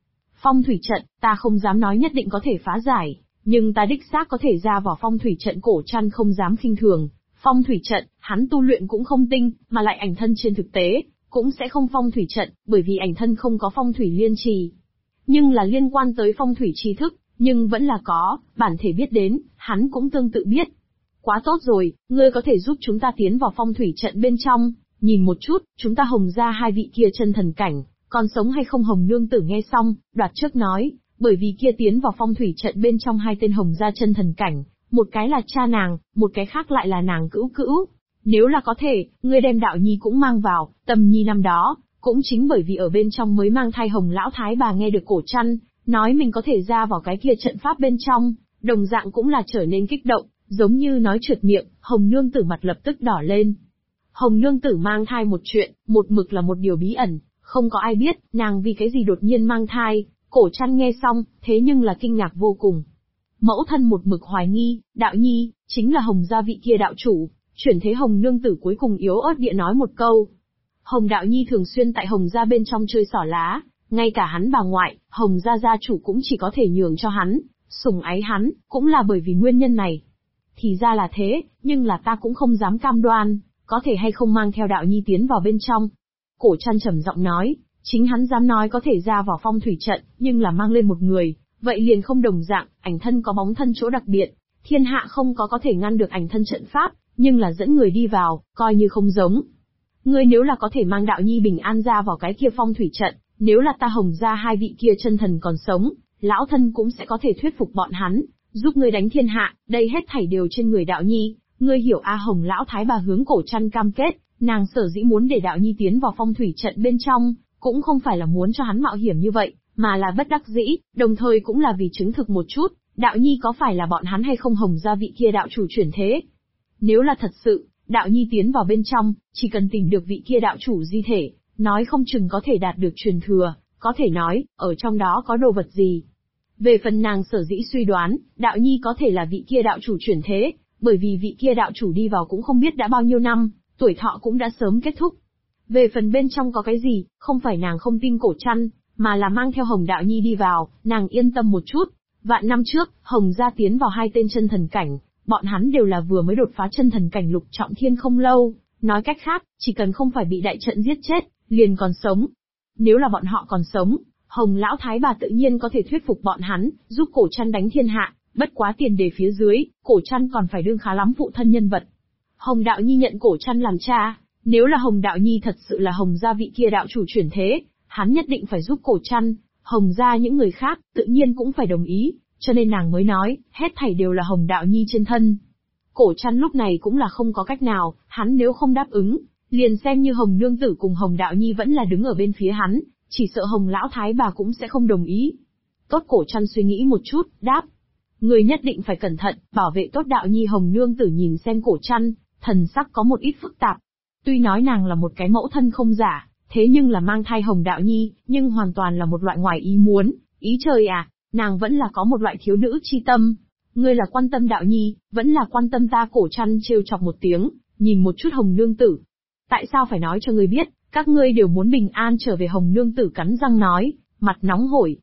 Phong thủy trận, ta không dám nói nhất định có thể phá giải, nhưng ta đích xác có thể ra vào phong thủy trận. Cổ Trăn không dám khinh thường. Phong thủy trận, hắn tu luyện cũng không tinh, mà lại ảnh thân trên thực tế, cũng sẽ không phong thủy trận, bởi vì ảnh thân không có phong thủy liên trì. Nhưng là liên quan tới phong thủy tri thức, nhưng vẫn là có, bản thể biết đến, hắn cũng tương tự biết. Quá tốt rồi, ngươi có thể giúp chúng ta tiến vào phong thủy trận bên trong, nhìn một chút, chúng ta Hồng gia hai vị kia chân thần cảnh, còn sống hay không? Hồng nương tử nghe xong, đoạt trước nói, bởi vì kia tiến vào phong thủy trận bên trong hai tên Hồng gia chân thần cảnh, một cái là cha nàng, một cái khác lại là nàng cữu cữu. Nếu là có thể, ngươi đem Đạo Nhi cũng mang vào. Tâm Nhi năm đó, cũng chính bởi vì ở bên trong mới mang thai. Hồng lão thái bà nghe được Cổ Trăn nói mình có thể ra vào cái kia trận pháp bên trong, đồng dạng cũng là trở nên kích động, giống như nói trượt miệng. Hồng nương tử mặt lập tức đỏ lên. Hồng nương tử mang thai một chuyện, một mực là một điều bí ẩn, không có ai biết, nàng vì cái gì đột nhiên mang thai. Cổ Trăn nghe xong, thế nhưng là kinh ngạc vô cùng. Mẫu thân một mực hoài nghi, Đạo Nhi, chính là Hồng gia vị kia đạo chủ. Chuyển thế Hồng nương tử cuối cùng yếu ớt địa nói một câu. Hồng Đạo Nhi thường xuyên tại Hồng gia bên trong chơi xỏ lá, ngay cả hắn bà ngoại, Hồng gia gia chủ cũng chỉ có thể nhường cho hắn, sủng ái hắn, cũng là bởi vì nguyên nhân này. Thì ra là thế, nhưng là ta cũng không dám cam đoan, có thể hay không mang theo Đạo Nhi tiến vào bên trong. Cổ Trăn trầm giọng nói, chính hắn dám nói có thể ra vào phong thủy trận, nhưng là mang lên một người, vậy liền không đồng dạng. Ảnh thân có bóng thân chỗ đặc biệt, thiên hạ không có thể ngăn được ảnh thân trận pháp, nhưng là dẫn người đi vào, coi như không giống. Ngươi nếu là có thể mang Đạo Nhi bình an ra vào cái kia phong thủy trận, nếu là ta Hồng gia hai vị kia chân thần còn sống, lão thân cũng sẽ có thể thuyết phục bọn hắn, giúp ngươi đánh thiên hạ. Đây hết thảy đều trên người Đạo Nhi, ngươi hiểu a? Hồng lão thái bà hướng Cổ Trăn cam kết, nàng sở dĩ muốn để Đạo Nhi tiến vào phong thủy trận bên trong, cũng không phải là muốn cho hắn mạo hiểm như vậy, mà là bất đắc dĩ, đồng thời cũng là vì chứng thực một chút, Đạo Nhi có phải là bọn hắn hay không Hồng gia vị kia đạo chủ chuyển thế. Nếu là thật sự, Đạo Nhi tiến vào bên trong, chỉ cần tìm được vị kia đạo chủ di thể, nói không chừng có thể đạt được truyền thừa, có thể nói, ở trong đó có đồ vật gì. Về phần nàng sở dĩ suy đoán, Đạo Nhi có thể là vị kia đạo chủ chuyển thế, bởi vì vị kia đạo chủ đi vào cũng không biết đã bao nhiêu năm, tuổi thọ cũng đã sớm kết thúc. Về phần bên trong có cái gì, không phải nàng không tin Cổ Trăn, mà là mang theo Hồng Đạo Nhi đi vào, nàng yên tâm một chút. Vạn năm trước, Hồng gia tiến vào hai tên chân thần cảnh, bọn hắn đều là vừa mới đột phá chân thần cảnh lục trọng thiên không lâu, nói cách khác, chỉ cần không phải bị đại trận giết chết, liền còn sống. Nếu là bọn họ còn sống, Hồng lão thái bà tự nhiên có thể thuyết phục bọn hắn, giúp Cổ Trăn đánh thiên hạ, bất quá tiền đề phía dưới, Cổ Trăn còn phải đương khá lắm phụ thân nhân vật. Hồng Đạo Nhi nhận Cổ Trăn làm cha, nếu là Hồng Đạo Nhi thật sự là Hồng gia vị kia đạo chủ chuyển thế, hắn nhất định phải giúp Cổ Trăn. Hồng gia những người khác, tự nhiên cũng phải đồng ý, cho nên nàng mới nói, hết thảy đều là Hồng Đạo Nhi trên thân. Cổ Trăn lúc này cũng là không có cách nào, hắn nếu không đáp ứng, liền xem như Hồng nương tử cùng Hồng Đạo Nhi vẫn là đứng ở bên phía hắn, chỉ sợ Hồng lão thái bà cũng sẽ không đồng ý. Tốt, Cổ Trăn suy nghĩ một chút, đáp. Người nhất định phải cẩn thận, bảo vệ tốt Đạo Nhi. Hồng nương tử nhìn xem Cổ Trăn, thần sắc có một ít phức tạp. Tuy nói nàng là một cái mẫu thân không giả, thế nhưng là mang thai Hồng Đạo Nhi, nhưng hoàn toàn là một loại ngoài ý muốn, ý trời à, nàng vẫn là có một loại thiếu nữ chi tâm. Ngươi là quan tâm Đạo Nhi, vẫn là quan tâm ta? Cổ Trăn trêu chọc một tiếng, nhìn một chút Hồng nương tử. Tại sao phải nói cho ngươi biết, các ngươi đều muốn bình an trở về? Hồng nương tử cắn răng nói, mặt nóng hổi.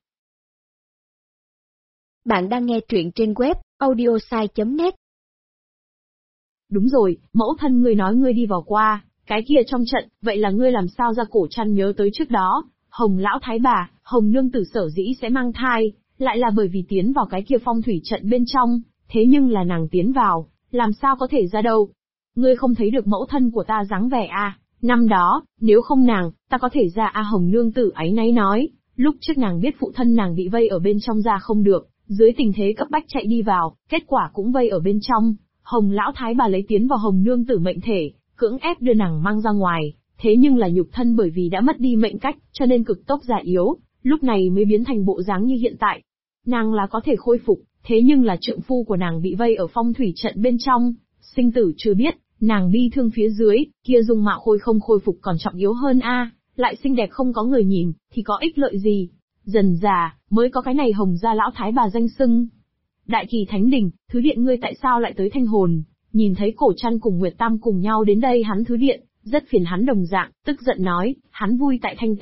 Bạn đang nghe truyện trên web audiosai.net. Đúng rồi, mẫu thân ngươi nói ngươi đi vào qua cái kia trong trận, vậy là ngươi làm sao ra? Cổ Trăn nhớ tới trước đó, Hồng lão thái bà, Hồng nương tử sở dĩ sẽ mang thai, lại là bởi vì tiến vào cái kia phong thủy trận bên trong, thế nhưng là nàng tiến vào, làm sao có thể ra đâu? Ngươi không thấy được mẫu thân của ta dáng vẻ à? Năm đó, nếu không nàng, ta có thể ra à? Hồng nương tử áy náy nói, lúc trước nàng biết phụ thân nàng bị vây ở bên trong ra không được, dưới tình thế cấp bách chạy đi vào, kết quả cũng vây ở bên trong. Hồng lão thái bà lấy tiến vào Hồng nương tử mệnh thể, cưỡng ép đưa nàng mang ra ngoài, thế nhưng là nhục thân bởi vì đã mất đi mệnh cách, cho nên cực tốc già yếu, lúc này mới biến thành bộ dáng như hiện tại. Nàng là có thể khôi phục, thế nhưng là trượng phu của nàng bị vây ở phong thủy trận bên trong, sinh tử chưa biết, nàng bi thương phía dưới, kia dung mạo khôi không khôi phục còn trọng yếu hơn a, lại xinh đẹp không có người nhìn, thì có ích lợi gì? Dần già, mới có cái này Hồng gia lão thái bà danh xưng. Đại Kỳ Thánh Đình, Thứ Điện, ngươi tại sao lại tới Thanh Hồn? Nhìn thấy Cổ Trăn cùng Nguyệt Tam cùng nhau đến đây hắn Thứ Điện, rất phiền hắn đồng dạng, tức giận nói, hắn vui tại thanh tĩnh,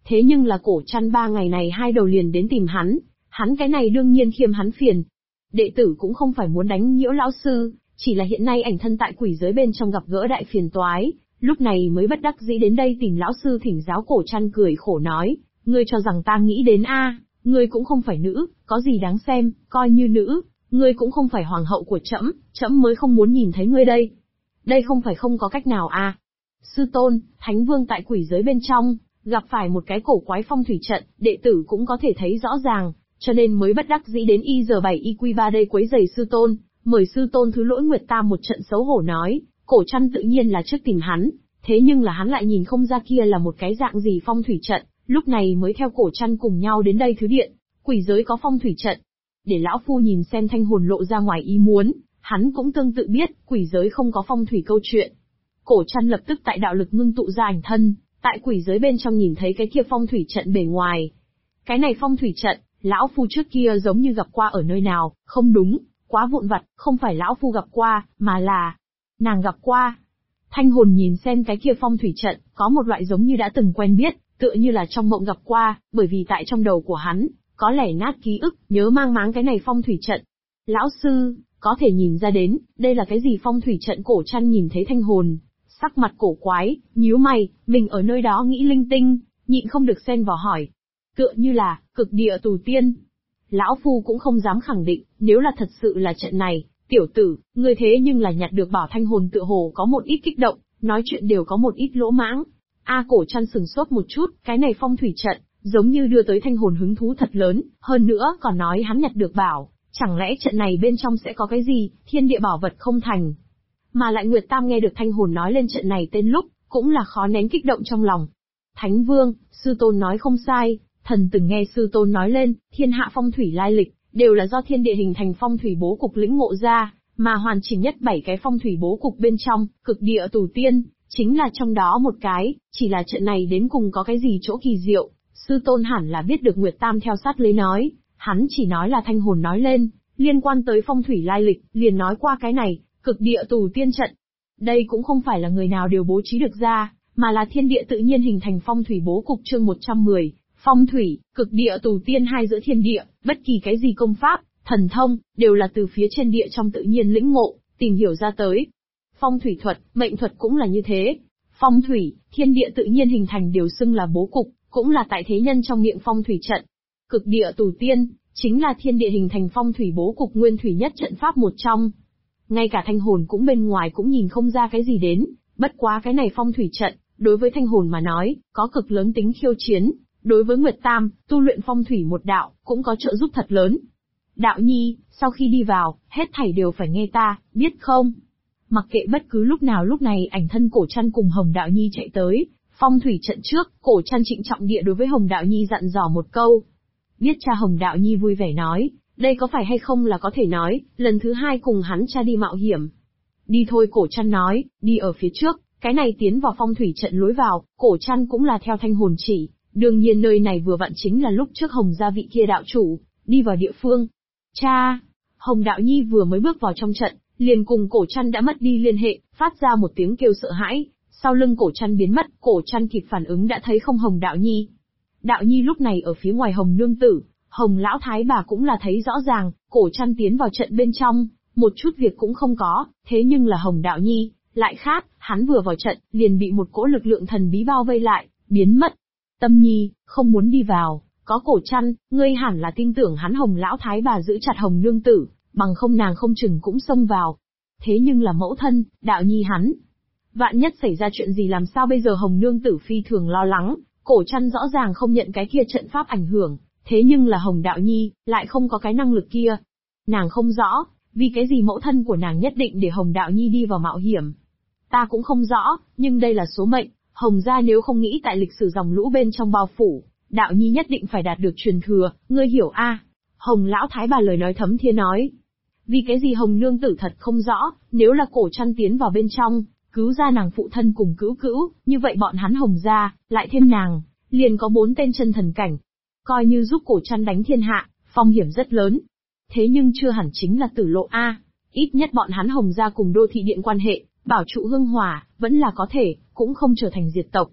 Thế nhưng là Cổ Trăn 3 ngày này hai đầu liền đến tìm hắn cái này đương nhiên khiêm hắn phiền. Đệ tử cũng không phải muốn đánh nhiễu lão sư, chỉ là hiện nay ảnh thân tại quỷ giới bên trong gặp gỡ đại phiền toái, lúc này mới bất đắc dĩ đến đây tìm lão sư thỉnh giáo. Cổ Trăn cười khổ nói, ngươi cho rằng ta nghĩ đến ngươi cũng không phải nữ, có gì đáng xem, coi như nữ, ngươi cũng không phải hoàng hậu của trẫm mới không muốn nhìn thấy ngươi đây. Đây không phải không có cách nào Sư tôn, Thánh Vương tại quỷ giới bên trong, gặp phải một cái cổ quái phong thủy trận, đệ tử cũng có thể thấy rõ ràng, cho nên mới bất đắc dĩ đến giờ 7 IQ3 đây quấy rầy sư tôn, mời sư tôn thứ lỗi. Nguyệt Tam một trận xấu hổ nói, Cổ Trăn tự nhiên là trước tìm hắn, thế nhưng là hắn lại nhìn không ra kia là một cái dạng gì phong thủy trận, lúc này mới theo Cổ Trăn cùng nhau đến đây thứ điện, quỷ giới có phong thủy trận. Để lão phu nhìn xem. Thanh Hồn lộ ra ngoài ý muốn, hắn cũng tương tự biết, quỷ giới không có phong thủy câu chuyện. Cổ Trăn lập tức tại đạo lực ngưng tụ ra ảnh thân, tại quỷ giới bên trong nhìn thấy cái kia phong thủy trận bề ngoài. Cái này phong thủy trận, lão phu trước kia giống như gặp qua ở nơi nào, không đúng, quá vụn vặt, không phải lão phu gặp qua, mà là nàng gặp qua. Thanh Hồn nhìn xem cái kia phong thủy trận, có một loại giống như đã từng quen biết, tựa như là trong mộng gặp qua, bởi vì tại trong đầu của hắn, có lẻ nát ký ức, nhớ mang máng cái này phong thủy trận. Lão sư, có thể nhìn ra đến, đây là cái gì phong thủy trận? Cổ Trăn nhìn thấy Thanh Hồn, sắc mặt cổ quái, nhíu mày, mình ở nơi đó nghĩ linh tinh, nhịn không được xen vào hỏi. Tựa như là, cực địa tù tiên. Lão phu cũng không dám khẳng định, nếu là thật sự là trận này, tiểu tử, ngươi thế nhưng là nhặt được bảo. Thanh Hồn tựa hồ có một ít kích động, nói chuyện đều có một ít lỗ mãng. Cổ Trăn sừng sốt một chút, cái này phong thủy trận, giống như đưa tới Thanh Hồn hứng thú thật lớn, hơn nữa còn nói hắn nhặt được bảo, chẳng lẽ trận này bên trong sẽ có cái gì, thiên địa bảo vật không thành. Mà lại Nguyệt Tam nghe được Thanh Hồn nói lên trận này tên lúc, cũng là khó nén kích động trong lòng. Thánh Vương, sư tôn nói không sai, thần từng nghe sư tôn nói lên, thiên hạ phong thủy lai lịch, đều là do thiên địa hình thành phong thủy bố cục lĩnh ngộ ra, mà hoàn chỉnh nhất 7 cái phong thủy bố cục bên trong, cực địa tù tiên, chính là trong đó một cái, chỉ là trận này đến cùng có cái gì chỗ kỳ diệu, sư tôn hẳn là biết được. Nguyệt Tam theo sát lấy nói, hắn chỉ nói là Thanh Hồn nói lên, liên quan tới phong thủy lai lịch, liền nói qua cái này, cực địa tù tiên trận. Đây cũng không phải là người nào đều bố trí được ra, mà là thiên địa tự nhiên hình thành phong thủy bố cục. Chương 110, phong thủy, cực địa tù tiên. Hai giữa thiên địa, bất kỳ cái gì công pháp, thần thông, đều là từ phía trên địa trong tự nhiên lĩnh ngộ, tìm hiểu ra tới. Phong thủy thuật, mệnh thuật cũng là như thế. Phong thủy, thiên địa tự nhiên hình thành đều xưng là bố cục, cũng là tại thế nhân trong miệng phong thủy trận. Cực địa tù tiên, chính là thiên địa hình thành phong thủy bố cục nguyên thủy nhất trận pháp một trong. Ngay cả Thanh Hồn cũng bên ngoài cũng nhìn không ra cái gì đến, bất quá cái này phong thủy trận, đối với Thanh Hồn mà nói, có cực lớn tính khiêu chiến, đối với Nguyệt Tam, tu luyện phong thủy một đạo, cũng có trợ giúp thật lớn. Đạo nhi, sau khi đi vào, hết thảy đều phải nghe ta, biết không? Mặc kệ bất cứ lúc nào lúc này ảnh thân Cổ Trăn cùng Hồng Đạo Nhi chạy tới, phong thủy trận trước, Cổ Trăn trịnh trọng địa đối với Hồng Đạo Nhi dặn dò một câu. Biết cha. Hồng Đạo Nhi vui vẻ nói, đây có phải hay không là có thể nói, lần thứ hai cùng hắn cha đi mạo hiểm. Đi thôi. Cổ Trăn nói, đi ở phía trước, cái này tiến vào phong thủy trận lối vào, Cổ Trăn cũng là theo Thanh Hồn chỉ, đương nhiên nơi này vừa vặn chính là lúc trước Hồng gia vị kia đạo chủ, đi vào địa phương. Cha! Hồng Đạo Nhi vừa mới bước vào trong trận, liền cùng Cổ Trăn đã mất đi liên hệ, phát ra một tiếng kêu sợ hãi, sau lưng Cổ Trăn biến mất. Cổ Trăn kịp phản ứng đã thấy không Hồng Đạo Nhi. Đạo Nhi lúc này ở phía ngoài Hồng nương tử, Hồng lão thái bà cũng là thấy rõ ràng, Cổ Trăn tiến vào trận bên trong, một chút việc cũng không có, thế nhưng là Hồng Đạo Nhi lại khác, hắn vừa vào trận, liền bị một cỗ lực lượng thần bí bao vây lại, biến mất. Tâm Nhi, không muốn đi vào, có Cổ Trăn, ngươi hẳn là tin tưởng hắn. Hồng lão thái bà giữ chặt Hồng nương tử, bằng không nàng không chừng cũng xông vào. Thế nhưng là mẫu thân, Đạo Nhi hắn, vạn nhất xảy ra chuyện gì làm sao bây giờ? Hồng nương tử phi thường lo lắng, Cổ Trăn rõ ràng không nhận cái kia trận pháp ảnh hưởng, thế nhưng là Hồng Đạo Nhi lại không có cái năng lực kia. Nàng không rõ, vì cái gì mẫu thân của nàng nhất định để Hồng Đạo Nhi đi vào mạo hiểm. Ta cũng không rõ, nhưng đây là số mệnh, Hồng gia nếu không nghĩ tại lịch sử dòng lũ bên trong bao phủ, Đạo Nhi nhất định phải đạt được truyền thừa, ngươi hiểu a? Hồng lão thái bà lời nói thấm thía nói. Vì cái gì? Hồng nương tử thật không rõ, nếu là Cổ Trăn tiến vào bên trong, cứu ra nàng phụ thân cùng cữu cữu, như vậy bọn hắn Hồng gia, lại thêm nàng, liền có 4 tên chân thần cảnh. Coi như giúp Cổ Trăn đánh thiên hạ, phong hiểm rất lớn. Thế nhưng chưa hẳn chính là tử lộ a. Ít nhất bọn hắn Hồng gia cùng đô thị điện quan hệ, bảo trụ hương hòa, vẫn là có thể, cũng không trở thành diệt tộc.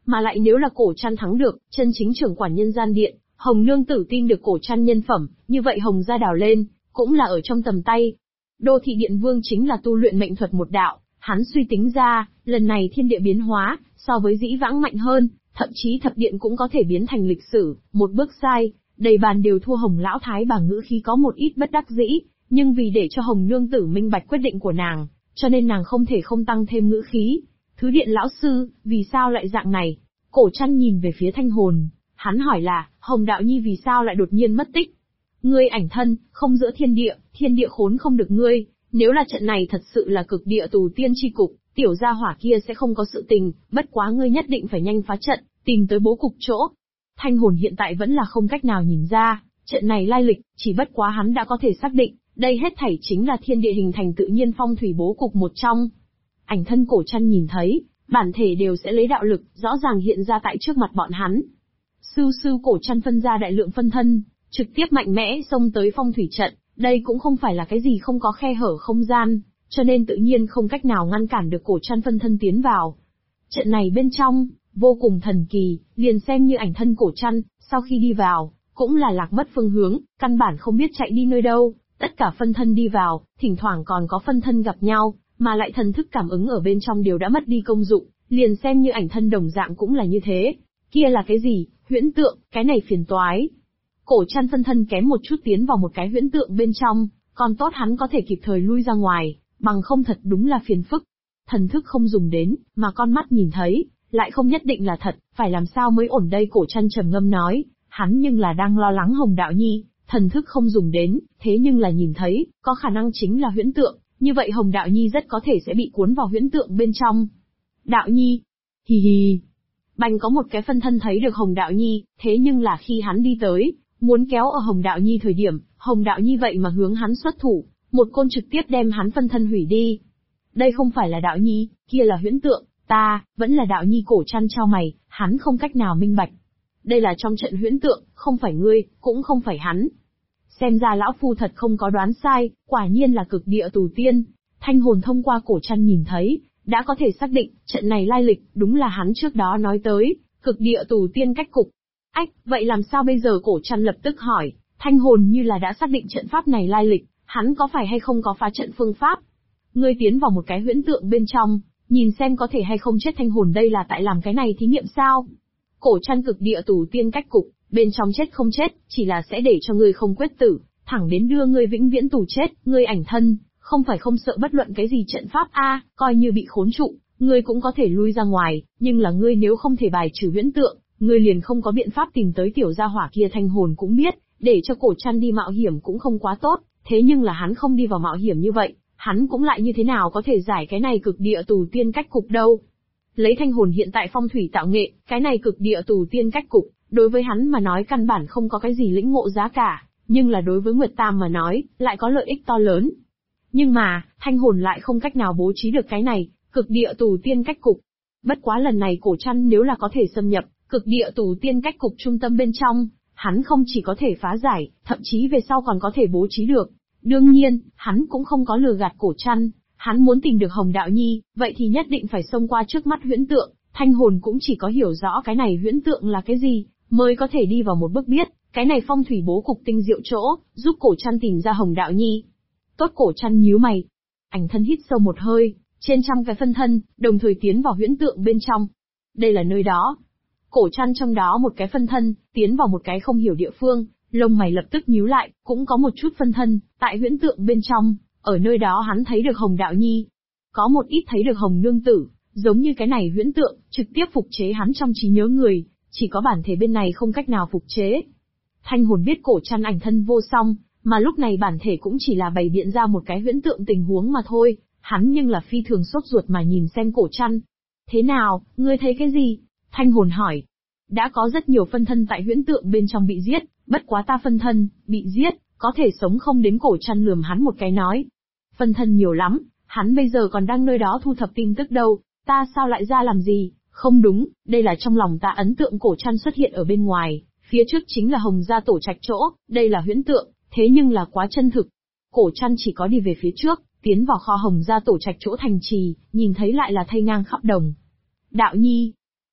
Mà lại nếu là cổ trăn thắng được, chân chính trưởng quản nhân gian điện, Hồng nương tử tin được cổ trăn nhân phẩm, như vậy Hồng gia đào lên, cũng là ở trong tầm tay. Đô thị điện vương chính là tu luyện mệnh thuật một đạo, hắn suy tính ra, lần này thiên địa biến hóa, so với dĩ vãng mạnh hơn, thậm chí thập điện cũng có thể biến thành lịch sử, một bước sai, đầy bàn đều thua Hồng lão thái bà ngữ khí có một ít bất đắc dĩ, nhưng vì để cho Hồng nương tử minh bạch quyết định của nàng, cho nên nàng không thể không tăng thêm ngữ khí. Thứ điện lão sư, vì sao lại dạng này? Cổ trăn nhìn về phía Thanh Hồn, hắn hỏi là, Hồng đạo nhi vì sao lại đột nhiên mất tích? Ngươi ảnh thân, không giữa thiên địa khốn không được ngươi, nếu là trận này thật sự là cực địa tù tiên chi cục, tiểu gia hỏa kia sẽ không có sự tình, bất quá ngươi nhất định phải nhanh phá trận, tìm tới bố cục chỗ. Thanh Hồn hiện tại vẫn là không cách nào nhìn ra, trận này lai lịch, chỉ bất quá hắn đã có thể xác định, đây hết thảy chính là thiên địa hình thành tự nhiên phong thủy bố cục một trong. Ảnh thân cổ trăn nhìn thấy, bản thể đều sẽ lấy đạo lực, rõ ràng hiện ra tại trước mặt bọn hắn. Sưu cổ trăn phân ra đại lượng phân thân, trực tiếp mạnh mẽ xông tới phong thủy trận, đây cũng không phải là cái gì không có khe hở không gian, cho nên tự nhiên không cách nào ngăn cản được cổ trăn phân thân tiến vào. Trận này bên trong, vô cùng thần kỳ, liền xem như ảnh thân cổ trăn, sau khi đi vào, cũng là lạc mất phương hướng, căn bản không biết chạy đi nơi đâu, tất cả phân thân đi vào, thỉnh thoảng còn có phân thân gặp nhau, mà lại thần thức cảm ứng ở bên trong đều đã mất đi công dụng, liền xem như ảnh thân đồng dạng cũng là như thế. Kia là cái gì? Huyễn tượng, cái này phiền toái. Cổ trăn phân thân kém một chút tiến vào một cái huyễn tượng bên trong, còn tốt hắn có thể kịp thời lui ra ngoài, bằng không thật đúng là phiền phức. Thần thức không dùng đến, mà con mắt nhìn thấy, lại không nhất định là thật, phải làm sao mới ổn đây? Cổ trăn trầm ngâm nói, hắn nhưng là đang lo lắng Hồng đạo nhi, thần thức không dùng đến, thế nhưng là nhìn thấy, có khả năng chính là huyễn tượng, như vậy Hồng đạo nhi rất có thể sẽ bị cuốn vào huyễn tượng bên trong. Đạo nhi, hì hì. Bành có một cái phân thân thấy được Hồng đạo nhi, thế nhưng là khi hắn đi tới, muốn kéo ở Hồng đạo nhi thời điểm, Hồng đạo nhi vậy mà hướng hắn xuất thủ, một côn trực tiếp đem hắn phân thân hủy đi. Đây không phải là đạo nhi, kia là huyễn tượng, ta, vẫn là đạo nhi. Cổ trăn trao mày, hắn không cách nào minh bạch. Đây là trong trận huyễn tượng, không phải ngươi, cũng không phải hắn. Xem ra lão phu thật không có đoán sai, quả nhiên là cực địa tù tiên. Thanh Hồn thông qua cổ trăn nhìn thấy, đã có thể xác định, trận này lai lịch, đúng là hắn trước đó nói tới, cực địa tù tiên cách cục. Ách, vậy làm sao bây giờ? Cổ trăn lập tức hỏi, Thanh Hồn như là đã xác định trận pháp này lai lịch, hắn có phải hay không có phá trận phương pháp? Ngươi tiến vào một cái huyễn tượng bên trong, nhìn xem có thể hay không chết. Thanh Hồn đây là tại làm cái này thí nghiệm sao? Cổ trăn cực địa tù tiên cách cục, bên trong chết không chết, chỉ là sẽ để cho ngươi không quyết tử, thẳng đến đưa ngươi vĩnh viễn tù chết. Ngươi ảnh thân, không phải không sợ bất luận cái gì trận pháp a, coi như bị khốn trụ, ngươi cũng có thể lui ra ngoài, nhưng là ngươi nếu không thể bài trừ huyễn tượng, ngươi liền không có biện pháp tìm tới tiểu gia hỏa kia. Thanh Hồn cũng biết, để cho cổ trăn đi mạo hiểm cũng không quá tốt, thế nhưng là hắn không đi vào mạo hiểm như vậy, hắn cũng lại như thế nào có thể giải cái này cực địa tù tiên cách cục đâu. Lấy Thanh Hồn hiện tại phong thủy tạo nghệ, cái này cực địa tù tiên cách cục, đối với hắn mà nói căn bản không có cái gì lĩnh ngộ giá cả, nhưng là đối với Nguyệt Tam mà nói, lại có lợi ích to lớn. Nhưng mà, Thanh Hồn lại không cách nào bố trí được cái này, cực địa tù tiên cách cục. Bất quá lần này cổ trăn nếu là có thể xâm nhập, cực địa tù tiên cách cục trung tâm bên trong, hắn không chỉ có thể phá giải, thậm chí về sau còn có thể bố trí được. Đương nhiên, hắn cũng không có lừa gạt cổ trăn, hắn muốn tìm được Hồng đạo nhi, vậy thì nhất định phải xông qua trước mắt huyễn tượng. Thanh Hồn cũng chỉ có hiểu rõ cái này huyễn tượng là cái gì, mới có thể đi vào một bước biết, cái này phong thủy bố cục tinh diệu chỗ, giúp cổ trăn tìm ra Hồng đạo nhi. Tốt. Cổ trăn nhíu mày. Ảnh thân hít sâu một hơi, trên trăm cái phân thân, đồng thời tiến vào huyễn tượng bên trong. Đây là nơi đó. Cổ trăn trong đó một cái phân thân, tiến vào một cái không hiểu địa phương, lông mày lập tức nhíu lại, cũng có một chút phân thân, tại huyễn tượng bên trong, ở nơi đó hắn thấy được Hồng đạo nhi. Có một ít thấy được Hồng nương tử, giống như cái này huyễn tượng, trực tiếp phục chế hắn trong trí nhớ người, chỉ có bản thể bên này không cách nào phục chế. Thanh Hồn biết cổ trăn ảnh thân vô song, mà lúc này bản thể cũng chỉ là bày biện ra một cái huyễn tượng tình huống mà thôi, hắn nhưng là phi thường sốt ruột mà nhìn xem cổ trăn. Thế nào, ngươi thấy cái gì? Thanh Hồn hỏi. Đã có rất nhiều phân thân tại huyễn tượng bên trong bị giết, bất quá ta phân thân, bị giết, có thể sống không đến. Cổ trăn lườm hắn một cái nói. Phân thân nhiều lắm, hắn bây giờ còn đang nơi đó thu thập tin tức đâu, ta sao lại ra làm gì? Không đúng, đây là trong lòng ta ấn tượng. Cổ trăn xuất hiện ở bên ngoài, phía trước chính là Hồng gia tổ trạch chỗ, đây là huyễn tượng, thế nhưng là quá chân thực. Cổ trăn chỉ có đi về phía trước, tiến vào kho Hồng gia tổ trạch chỗ thành trì, nhìn thấy lại là thây ngang khắp đồng. Đạo nhi,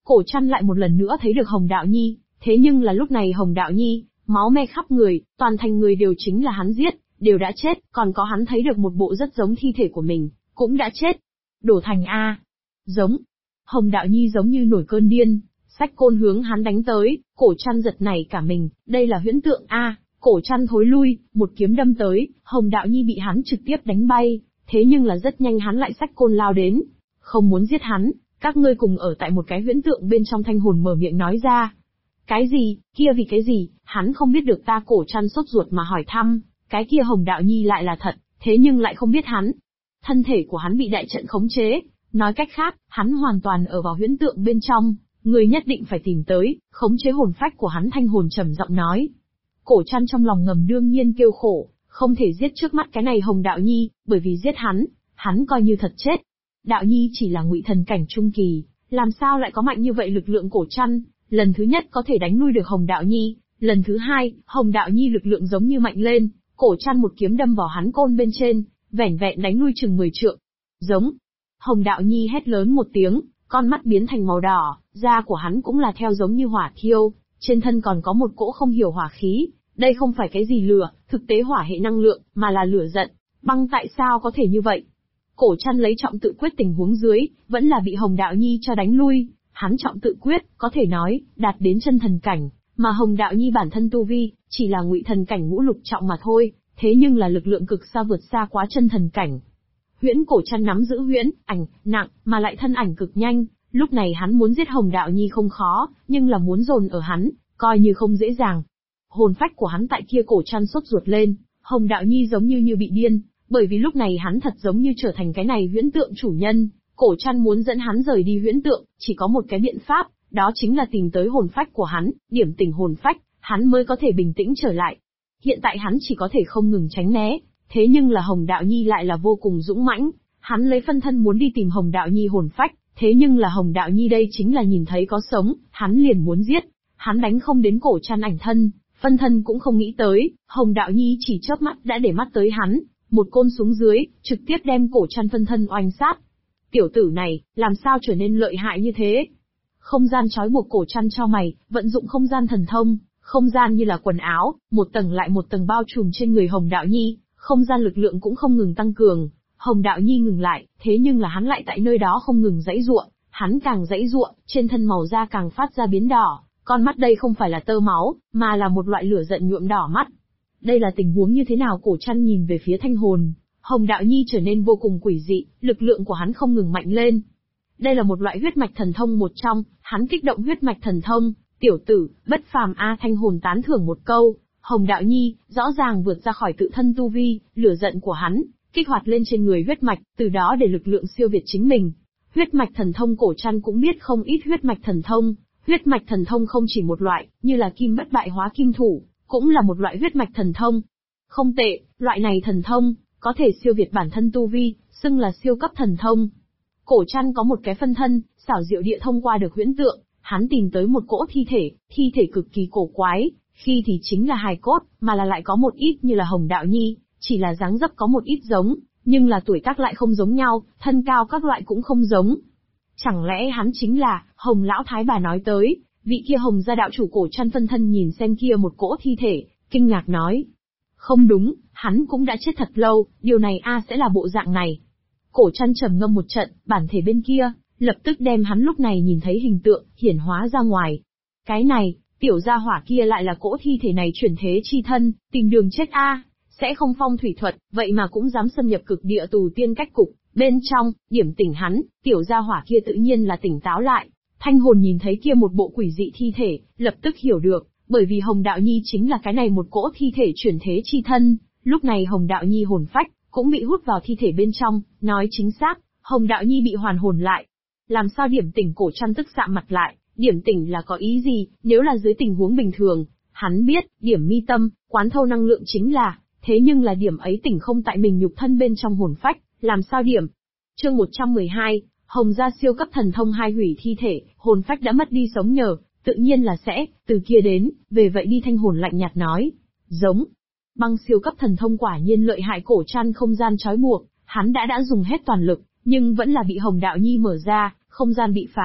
Cổ Trăn lại một lần nữa thấy được Hồng Đạo Nhi, thế nhưng là lúc này Hồng Đạo Nhi, máu me khắp người, toàn thành người đều chính là hắn giết, đều đã chết, còn có hắn thấy được một bộ rất giống thi thể của mình, cũng đã chết. Đổ thành A. Giống. Hồng Đạo Nhi giống như nổi cơn điên, xách côn hướng hắn đánh tới, Cổ Trăn giật nảy cả mình, đây là huyễn tượng A. Cổ Trăn thối lui, một kiếm đâm tới, Hồng Đạo Nhi bị hắn trực tiếp đánh bay, thế nhưng là rất nhanh hắn lại xách côn lao đến. Không muốn giết hắn, các ngươi cùng ở tại một cái huyễn tượng bên trong. Thanh hồn mở miệng nói ra. Cái gì, kia vì cái gì, hắn không biết được. Ta Cổ Trăn sốt ruột mà hỏi thăm, cái kia Hồng Đạo Nhi lại là thật, thế nhưng lại không biết hắn. Thân thể của hắn bị đại trận khống chế, nói cách khác, hắn hoàn toàn ở vào huyễn tượng bên trong, người nhất định phải tìm tới, khống chế hồn phách của hắn. Thanh hồn trầm giọng nói. Cổ Trăn trong lòng ngầm đương nhiên kêu khổ, không thể giết trước mắt cái này Hồng Đạo Nhi, bởi vì giết hắn coi như thật chết. Đạo Nhi chỉ là ngụy thần cảnh trung kỳ, làm sao lại có mạnh như vậy lực lượng. Cổ Trăn, lần thứ nhất có thể đánh lui được Hồng Đạo Nhi, lần thứ hai, Hồng Đạo Nhi lực lượng giống như mạnh lên, Cổ Trăn một kiếm đâm vào hắn côn bên trên, vẻn vẹn đánh lui chừng 10 trượng. Giống. Hồng Đạo Nhi hét lớn một tiếng, con mắt biến thành màu đỏ, da của hắn cũng là theo giống như hỏa thiêu, trên thân còn có một cỗ không hiểu hỏa khí, đây không phải cái gì lửa, thực tế hỏa hệ năng lượng, mà là lửa giận. Băng tại sao có thể như vậy? Cổ Trăn lấy trọng tự quyết tình huống dưới, vẫn là bị Hồng Đạo Nhi cho đánh lui, hắn trọng tự quyết, có thể nói, đạt đến chân thần cảnh, mà Hồng Đạo Nhi bản thân tu vi, chỉ là ngụy thần cảnh ngũ lục trọng mà thôi, thế nhưng là lực lượng cực xa vượt xa quá chân thần cảnh. Huyễn Cổ Trăn nắm giữ huyễn, ảnh, nặng, mà lại thân ảnh cực nhanh, lúc này hắn muốn giết Hồng Đạo Nhi không khó, nhưng là muốn dồn ở hắn, coi như không dễ dàng. Hồn phách của hắn tại kia. Cổ Trăn sốt ruột lên, Hồng Đạo Nhi giống như bị điên, bởi vì lúc này hắn thật giống như trở thành cái này huyễn tượng chủ nhân. Cổ Trăn muốn dẫn hắn rời đi huyễn tượng, chỉ có một cái biện pháp, đó chính là tìm tới hồn phách của hắn, điểm tỉnh hồn phách, hắn mới có thể bình tĩnh trở lại. Hiện tại hắn chỉ có thể không ngừng tránh né, thế nhưng là Hồng Đạo Nhi lại là vô cùng dũng mãnh, hắn lấy phân thân muốn đi tìm Hồng Đạo Nhi hồn phách, thế nhưng là Hồng Đạo Nhi đây chính là nhìn thấy có sống, hắn liền muốn giết, hắn đánh không đến Cổ Trăn ảnh thân, phân thân cũng không nghĩ tới, Hồng Đạo Nhi chỉ chớp mắt đã để mắt tới hắn, một côn xuống dưới, trực tiếp đem Cổ Trăn phân thân oanh sát. Tiểu tử này, làm sao trở nên lợi hại như thế? Không gian trói buộc Cổ Trăn cho mày, vận dụng không gian thần thông, không gian như là quần áo, một tầng lại một tầng bao trùm trên người Hồng Đạo Nhi, không gian lực lượng cũng không ngừng tăng cường. Hồng Đạo Nhi ngừng lại, thế nhưng là hắn lại tại nơi đó không ngừng giãy giụa, hắn càng giãy giụa, trên thân màu da càng phát ra biến đỏ, con mắt đây không phải là tơ máu, mà là một loại lửa giận nhuộm đỏ mắt. Đây là tình huống như thế nào? Cổ Trăn nhìn về phía Thanh hồn, Hồng Đạo Nhi trở nên vô cùng quỷ dị, lực lượng của hắn không ngừng mạnh lên. Đây là một loại huyết mạch thần thông một trong, hắn kích động huyết mạch thần thông, tiểu tử, bất phàm a. Thanh hồn tán thưởng một câu, Hồng Đạo Nhi, rõ ràng vượt ra khỏi tự thân tu vi, lửa giận của hắn, kích hoạt lên trên người huyết mạch, từ đó để lực lượng siêu việt chính mình. Huyết mạch thần thông. Cổ Trăn cũng biết không ít huyết mạch thần thông, huyết mạch thần thông không chỉ một loại, như là kim bất bại hóa kim thủ, cũng là một loại huyết mạch thần thông. Không tệ, loại này thần thông, có thể siêu việt bản thân tu vi, xưng là siêu cấp thần thông. Cổ Trăn có một cái phân thân, xảo diệu địa thông qua được huyễn tượng, hắn tìm tới một cỗ thi thể cực kỳ cổ quái, khi thì chính là hài cốt, mà là lại có một ít như là Hồng Đạo Nhi, chỉ là dáng dấp có một ít giống, nhưng là tuổi tác lại không giống nhau, thân cao các loại cũng không giống. Chẳng lẽ hắn chính là Hồng lão thái bà nói tới, vị kia Hồng gia đạo chủ? Cổ Trăn phân thân nhìn xem kia một cỗ thi thể, kinh ngạc nói. Không đúng, hắn cũng đã chết thật lâu, điều này sẽ là bộ dạng này. Cổ Trăn trầm ngâm một trận, bản thể bên kia, lập tức đem hắn lúc này nhìn thấy hình tượng, hiển hóa ra ngoài. Cái này, tiểu gia hỏa kia lại là cỗ thi thể này chuyển thế chi thân, tìm đường chết sẽ không phong thủy thuật, vậy mà cũng dám xâm nhập cực địa tù tiên cách cục, bên trong, điểm tỉnh hắn, tiểu gia hỏa kia tự nhiên là tỉnh táo lại. Thanh hồn nhìn thấy kia một bộ quỷ dị thi thể, lập tức hiểu được, bởi vì Hồng Đạo Nhi chính là cái này một cỗ thi thể chuyển thế chi thân, lúc này Hồng Đạo Nhi hồn phách, cũng bị hút vào thi thể bên trong, nói chính xác, Hồng Đạo Nhi bị hoàn hồn lại. Làm sao điểm tỉnh? Cổ Trăn tức sạm mặt lại, điểm tỉnh là có ý gì? Nếu là dưới tình huống bình thường, hắn biết, điểm mi tâm, quán thâu năng lượng chính là, thế nhưng là điểm ấy tỉnh không tại mình nhục thân bên trong hồn phách, làm sao điểm? Chương 112, Hồng gia siêu cấp thần thông hai hủy thi thể, hồn phách đã mất đi sống nhờ, tự nhiên là sẽ, từ kia đến, về vậy đi. Thanh hồn lạnh nhạt nói, giống. Băng siêu cấp thần thông quả nhiên lợi hại. Cổ Trăn không gian trói buộc, hắn đã dùng hết toàn lực, nhưng vẫn là bị Hồng Đạo Nhi mở ra, không gian bị phá,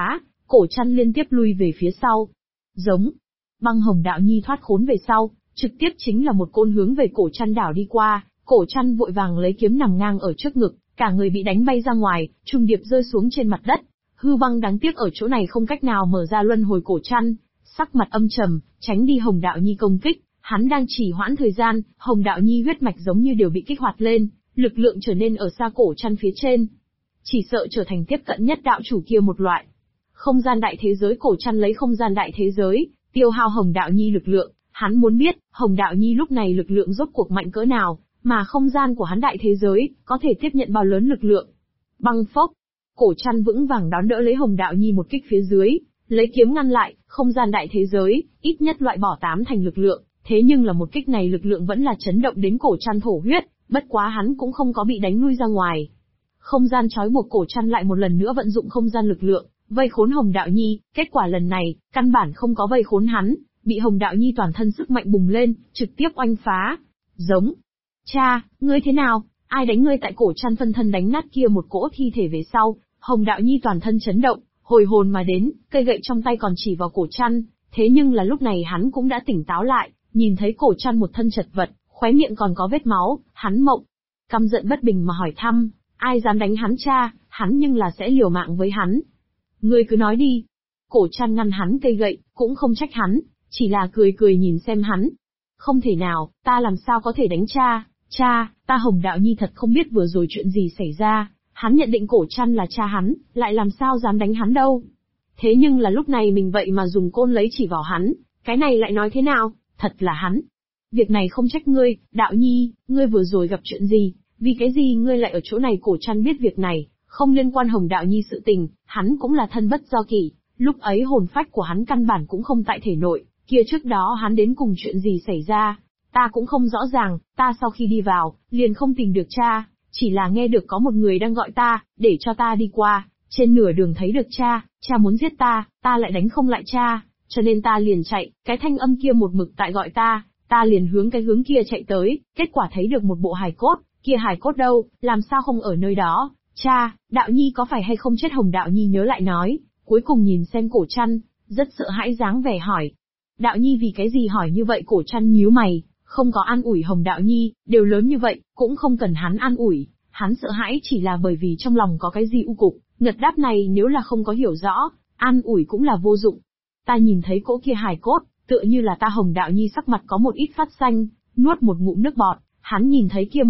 Cổ Trăn liên tiếp lui về phía sau. Giống. Băng Hồng Đạo Nhi thoát khốn về sau, trực tiếp chính là một côn hướng về Cổ Trăn đảo đi qua. Cổ Trăn vội vàng lấy kiếm nằm ngang ở trước ngực, cả người bị đánh bay ra ngoài, trùng điệp rơi xuống trên mặt đất. Hư Băng đáng tiếc ở chỗ này không cách nào mở ra luân hồi cổ Trăn, sắc mặt âm trầm, tránh đi Hồng Đạo Nhi công kích. Hắn đang trì hoãn thời gian, Hồng Đạo Nhi huyết mạch giống như đều bị kích hoạt lên, lực lượng trở nên ở xa cổ Trăn phía trên. Chỉ sợ trở thành tiếp cận nhất đạo chủ kia một loại. Không gian đại thế giới cổ Trăn lấy không gian đại thế giới, tiêu hao Hồng Đạo Nhi lực lượng, hắn muốn biết, Hồng Đạo Nhi lúc này lực lượng rốt cuộc mạnh cỡ nào, mà không gian của hắn đại thế giới, có thể tiếp nhận bao lớn lực lượng. Băng phốc, cổ Trăn vững vàng đón đỡ lấy Hồng Đạo Nhi một kích phía dưới, lấy kiếm ngăn lại, không gian đại thế giới, ít nhất loại bỏ 8 thành lực lượng, thế nhưng là một kích này lực lượng vẫn là chấn động đến cổ Trăn thổ huyết, bất quá hắn cũng không có bị đánh lui ra ngoài. Không gian trói buộc cổ Trăn lại một lần nữa vận dụng không gian lực lượng, vây khốn Hồng Đạo Nhi, kết quả lần này, căn bản không có vây khốn hắn, bị Hồng Đạo Nhi toàn thân sức mạnh bùng lên, trực tiếp oanh phá. Giống. Cha, ngươi thế nào? Ai đánh ngươi? Tại cổ Trăn phân thân đánh nát kia một cỗ thi thể về sau, Hồng Đạo Nhi toàn thân chấn động, hồi hồn mà đến, cây gậy trong tay còn chỉ vào cổ Trăn, thế nhưng là lúc này hắn cũng đã tỉnh táo lại, nhìn thấy cổ Trăn một thân chật vật, khóe miệng còn có vết máu, hắn mộng. Căm giận bất bình mà hỏi thăm, ai dám đánh hắn cha, hắn nhưng là sẽ liều mạng với hắn. Ngươi cứ nói đi. Cổ Trăn ngăn hắn cây gậy, cũng không trách hắn, chỉ là cười cười nhìn xem hắn. Không thể nào, ta làm sao có thể đánh cha, ta Hồng Đạo Nhi thật không biết vừa rồi chuyện gì xảy ra, hắn nhận định cổ Trăn là cha hắn, lại làm sao dám đánh hắn đâu. Thế nhưng là lúc này mình vậy mà dùng côn lấy chỉ vào hắn, cái này lại nói thế nào, thật là hắn. Việc này không trách ngươi, Đạo Nhi, ngươi vừa rồi gặp chuyện gì, vì cái gì ngươi lại ở chỗ này? Cổ Trăn biết việc này, không liên quan Hồng Đạo Nhi sự tình, hắn cũng là thân bất do kỷ, lúc ấy hồn phách của hắn căn bản cũng không tại thể nội, kia trước đó hắn đến cùng chuyện gì xảy ra, ta cũng không rõ ràng, ta sau khi đi vào, liền không tìm được cha, chỉ là nghe được có một người đang gọi ta, để cho ta đi qua, trên nửa đường thấy được cha muốn giết ta lại đánh không lại cha, cho nên ta liền chạy, cái thanh âm kia một mực tại gọi ta liền hướng cái hướng kia chạy tới, kết quả thấy được một bộ hài cốt, kia hài cốt đâu, làm sao không ở nơi đó, cha, Đạo Nhi có phải hay không chết? Hồng Đạo Nhi nhớ lại nói, cuối cùng nhìn xem cổ Trăn, rất sợ hãi dáng vẻ hỏi. Đạo Nhi vì cái gì hỏi như vậy? Cổ Trăn nhíu mày, không có an ủi Hồng Đạo Nhi, đều lớn như vậy, cũng không cần hắn an ủi, hắn sợ hãi chỉ là bởi vì trong lòng có cái gì u cục, ngật đáp này nếu là không có hiểu rõ, an ủi cũng là vô dụng. Ta nhìn thấy cỗ kia hài cốt, tựa như là ta. Hồng Đạo Nhi sắc mặt có một ít phát xanh, nuốt một ngụm nước bọt, hắn nhìn thấy kia